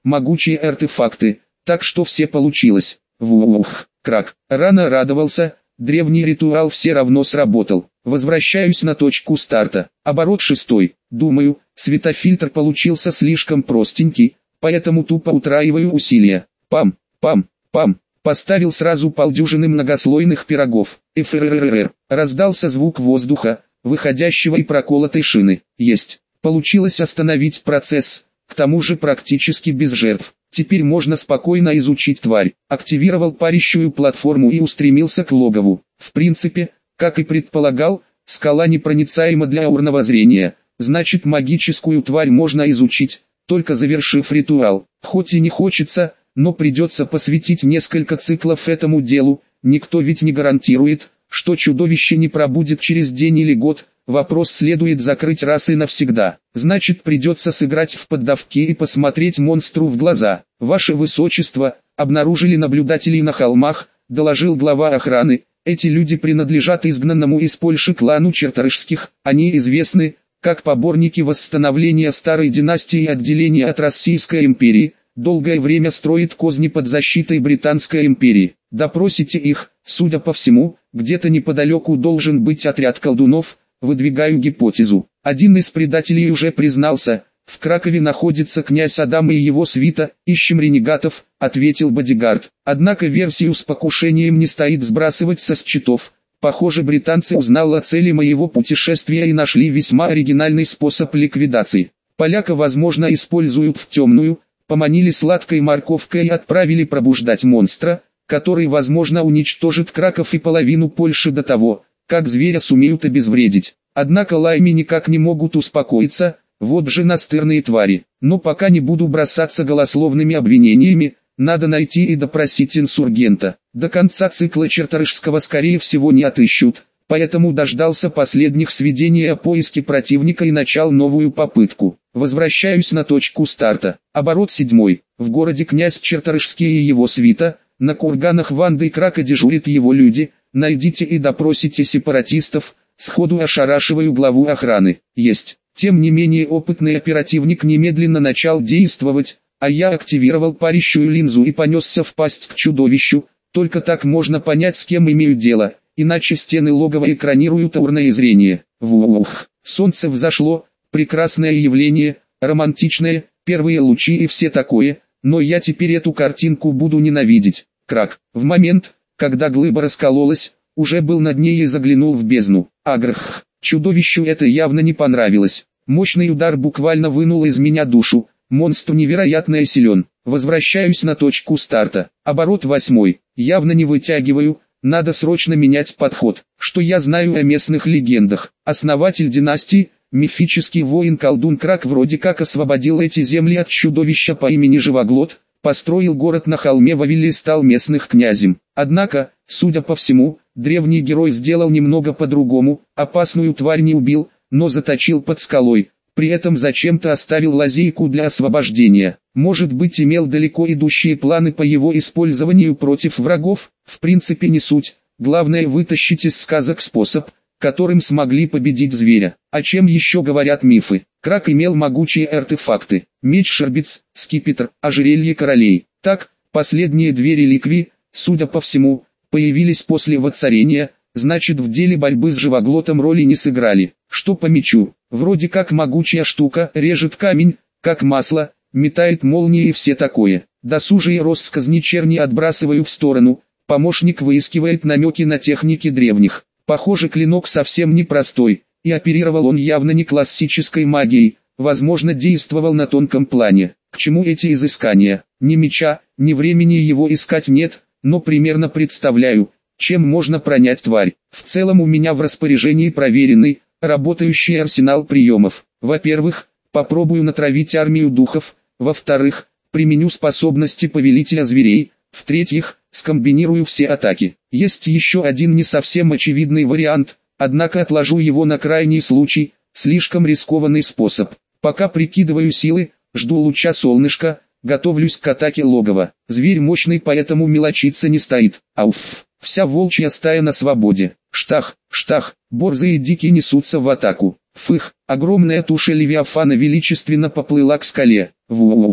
могучие артефакты, так что все получилось. Вух, крак. Рано радовался, древний ритуал все равно сработал. Возвращаюсь на точку старта. Оборот шестой. Думаю, светофильтр получился слишком простенький, поэтому тупо утраиваю усилия. Пам, пам, пам. Поставил сразу полдюжины многослойных пирогов. Эфррррр. Раздался звук воздуха, выходящего и проколотой шины. Есть. Получилось остановить процесс, к тому же практически без жертв. Теперь можно спокойно изучить тварь. Активировал парящую платформу и устремился к логову. В принципе, как и предполагал, скала непроницаема для аурного зрения. Значит, магическую тварь можно изучить, только завершив ритуал. Хоть и не хочется, но придется посвятить несколько циклов этому делу. Никто ведь не гарантирует, что чудовище не пробудет через день или год. Вопрос следует закрыть раз и навсегда. Значит, придется сыграть в поддавки и посмотреть монстру в глаза. Ваше Высочество, обнаружили наблюдателей на холмах, доложил глава охраны. Эти люди принадлежат изгнанному из Польши клану Черторышских. Они известны как поборники восстановления старой династии и отделения от Российской империи. Долгое время строят козни под защитой Британской империи. Допросите их, судя по всему, где-то неподалеку должен быть отряд колдунов. Выдвигаю гипотезу. Один из предателей уже признался, в Кракове находится князь Адам и его свита, ищем ренегатов, ответил бодигард. Однако версию с покушением не стоит сбрасывать со счетов. Похоже, британцы узнали о цели моего путешествия и нашли весьма оригинальный способ ликвидации. Поляка, возможно, используют в темную, поманили сладкой морковкой и отправили пробуждать монстра, который, возможно, уничтожит Краков и половину Польши до того, как зверя сумеют обезвредить. Однако лайми никак не могут успокоиться, вот же настырные твари. Но пока не буду бросаться голословными обвинениями, надо найти и допросить инсургента. До конца цикла Черторышского скорее всего не отыщут, поэтому дождался последних сведений о поиске противника и начал новую попытку. Возвращаюсь на точку старта. Оборот седьмой. В городе князь Черторышский и его свита, на курганах Ванды и Крака дежурят его люди. Найдите и допросите сепаратистов, сходу ошарашиваю главу охраны. Есть. Тем не менее опытный оперативник немедленно начал действовать, а я активировал парящую линзу и понесся в пасть к чудовищу. Только так можно понять, с кем имею дело, иначе стены логова экранируют аурное зрение. Вух, солнце взошло, прекрасное явление, романтичное, первые лучи и все такое, но я теперь эту картинку буду ненавидеть. Крак. В момент, когда глыба раскололась, уже был над ней и заглянул в бездну. Агрх, чудовищу это явно не понравилось. Мощный удар буквально вынул из меня душу. Монстр невероятно силен. Возвращаюсь на точку старта. Оборот восьмой. Явно не вытягиваю, надо срочно менять подход. Что я знаю о местных легендах? Основатель династии, мифический воин-колдун Крак вроде как освободил эти земли от чудовища по имени Живоглот. Построил город на холме Вавиле и стал местных князем. Однако, судя по всему, древний герой сделал немного по-другому, опасную тварь не убил, но заточил под скалой, при этом зачем-то оставил лазейку для освобождения. Может быть, имел далеко идущие планы по его использованию против врагов, в принципе не суть, главное вытащить из сказок способ, которым смогли победить зверя. О чем еще говорят мифы? Крак имел могучие артефакты, меч-шербец, скипетр, ожерелье королей. Так, последние две реликвии, судя по всему, появились после воцарения, значит в деле борьбы с живоглотом роли не сыграли. Что по мечу? Вроде как могучая штука, режет камень, как масло, метает молнии и все такое. Досужие россказни черни отбрасываю в сторону, помощник выискивает намеки на техники древних. Похоже, клинок совсем непростой, и оперировал он явно не классической магией, возможно действовал на тонком плане. К чему эти изыскания? Ни меча, ни времени его искать нет, но примерно представляю, чем можно пронять тварь. В целом у меня в распоряжении проверенный, работающий арсенал приемов. Во-первых, попробую натравить армию духов, во-вторых, применю способности повелителя зверей, в-третьих, скомбинирую все атаки. Есть еще один не совсем очевидный вариант, однако отложу его на крайний случай, слишком рискованный способ. Пока прикидываю силы, жду луча солнышка, готовлюсь к атаке логова. Зверь мощный, поэтому мелочиться не стоит. Ауф, вся волчья стая на свободе. Штах, штах, борзые дикие несутся в атаку. Фых, огромная туша левиафана величественно поплыла к скале. Вух,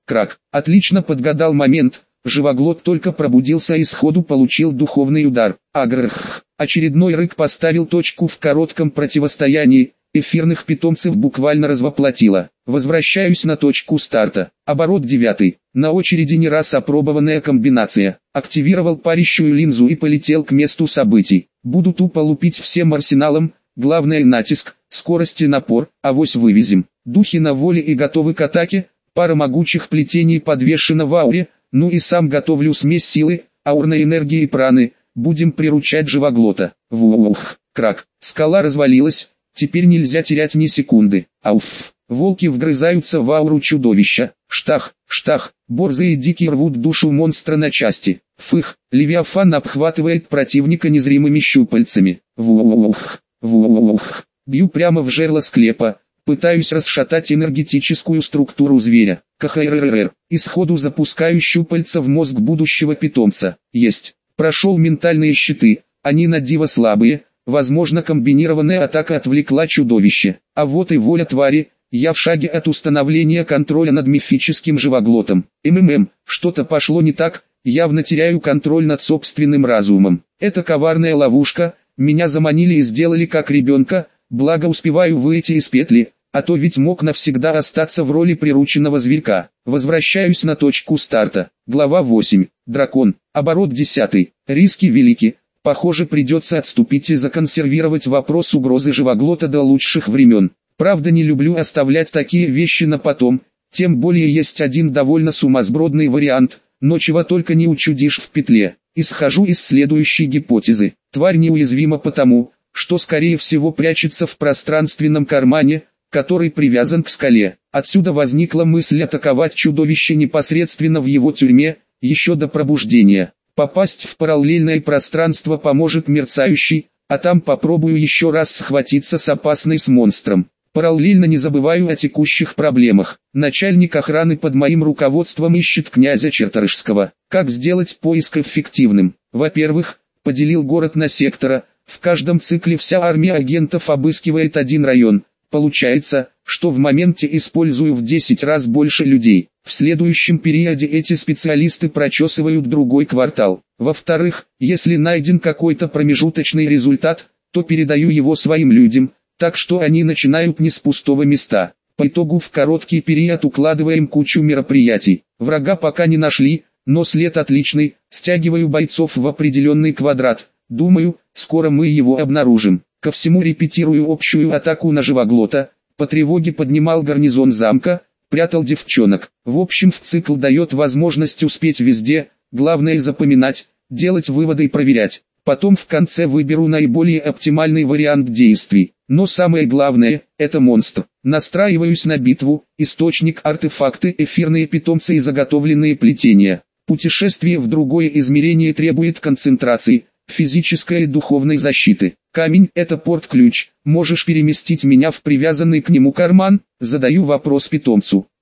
Крак. Отлично подгадал момент. Живоглот только пробудился и сходу получил духовный удар. Агрх. Очередной рык поставил точку в коротком противостоянии. Эфирных питомцев буквально развоплотило. Возвращаюсь на точку старта. Оборот девятый. На очереди не раз опробованная комбинация. Активировал парящую линзу и полетел к месту событий. Буду тупо лупить всем арсеналом. Главное натиск, скорость и напор, авось вывезем. Духи на воле и готовы к атаке. Пара могучих плетений подвешена в ауре. Ну и сам готовлю смесь силы, аурной энергии и праны. Будем приручать живоглота. Вух. Крак. Скала развалилась. Теперь нельзя терять ни секунды. Ауф. Волки вгрызаются в ауру чудовища. Штах, штах. Борзые дикие рвут душу монстра на части. Фых. Левиафан обхватывает противника незримыми щупальцами. Вух. Вух. Бью прямо в жерло склепа. Пытаюсь расшатать энергетическую структуру зверя. КХРРР. Исходу запускаю щупальца в мозг будущего питомца. Есть. Прошел ментальные щиты. Они на диво слабые. Возможно, комбинированная атака отвлекла чудовище. А вот и воля твари. Я в шаге от установления контроля над мифическим живоглотом. МММ. Что-то пошло не так. Явно теряю контроль над собственным разумом. Это коварная ловушка. Меня заманили и сделали как ребенка. Благо успеваю выйти из петли. А то ведь мог навсегда остаться в роли прирученного зверька. Возвращаюсь на точку старта. Глава восемь. Дракон. Оборот десятый. Риски велики. Похоже, придется отступить и законсервировать вопрос угрозы живоглота до лучших времен. Правда, не люблю оставлять такие вещи на потом. Тем более есть один довольно сумасбродный вариант. Но чего только не учудишь в петле. Исхожу из следующей гипотезы. Тварь неуязвима потому, что скорее всего прячется в пространственном кармане, который привязан к скале. Отсюда возникла мысль атаковать чудовище непосредственно в его тюрьме, еще до пробуждения. Попасть в параллельное пространство поможет мерцающий, а там попробую еще раз схватиться с опасной с монстром. Параллельно не забываю о текущих проблемах. Начальник охраны под моим руководством ищет князя Черторышского. Как сделать поиск эффективным? Во-первых, поделил город на сектора. В каждом цикле вся армия агентов обыскивает один район. Получается, что в моменте использую в десять раз больше людей. В следующем периоде эти специалисты прочесывают другой квартал. Во-вторых, если найден какой-то промежуточный результат, то передаю его своим людям, так что они начинают не с пустого места. По итогу в короткий период укладываем кучу мероприятий. Врага пока не нашли, но след отличный, стягиваю бойцов в определенный квадрат. Думаю, скоро мы его обнаружим. Ко всему репетирую общую атаку на живоглота. По тревоге поднимал гарнизон замка, прятал девчонок. В общем, в цикл дает возможность успеть везде, главное запоминать, делать выводы и проверять. Потом в конце выберу наиболее оптимальный вариант действий. Но самое главное, это монстр. Настраиваюсь на битву, источник, артефакты, эфирные питомцы и заготовленные плетения. Путешествие в другое измерение требует концентрации, физической и духовной защиты. Камень – это порт-ключ. Можешь переместить меня в привязанный к нему карман? Задаю вопрос питомцу.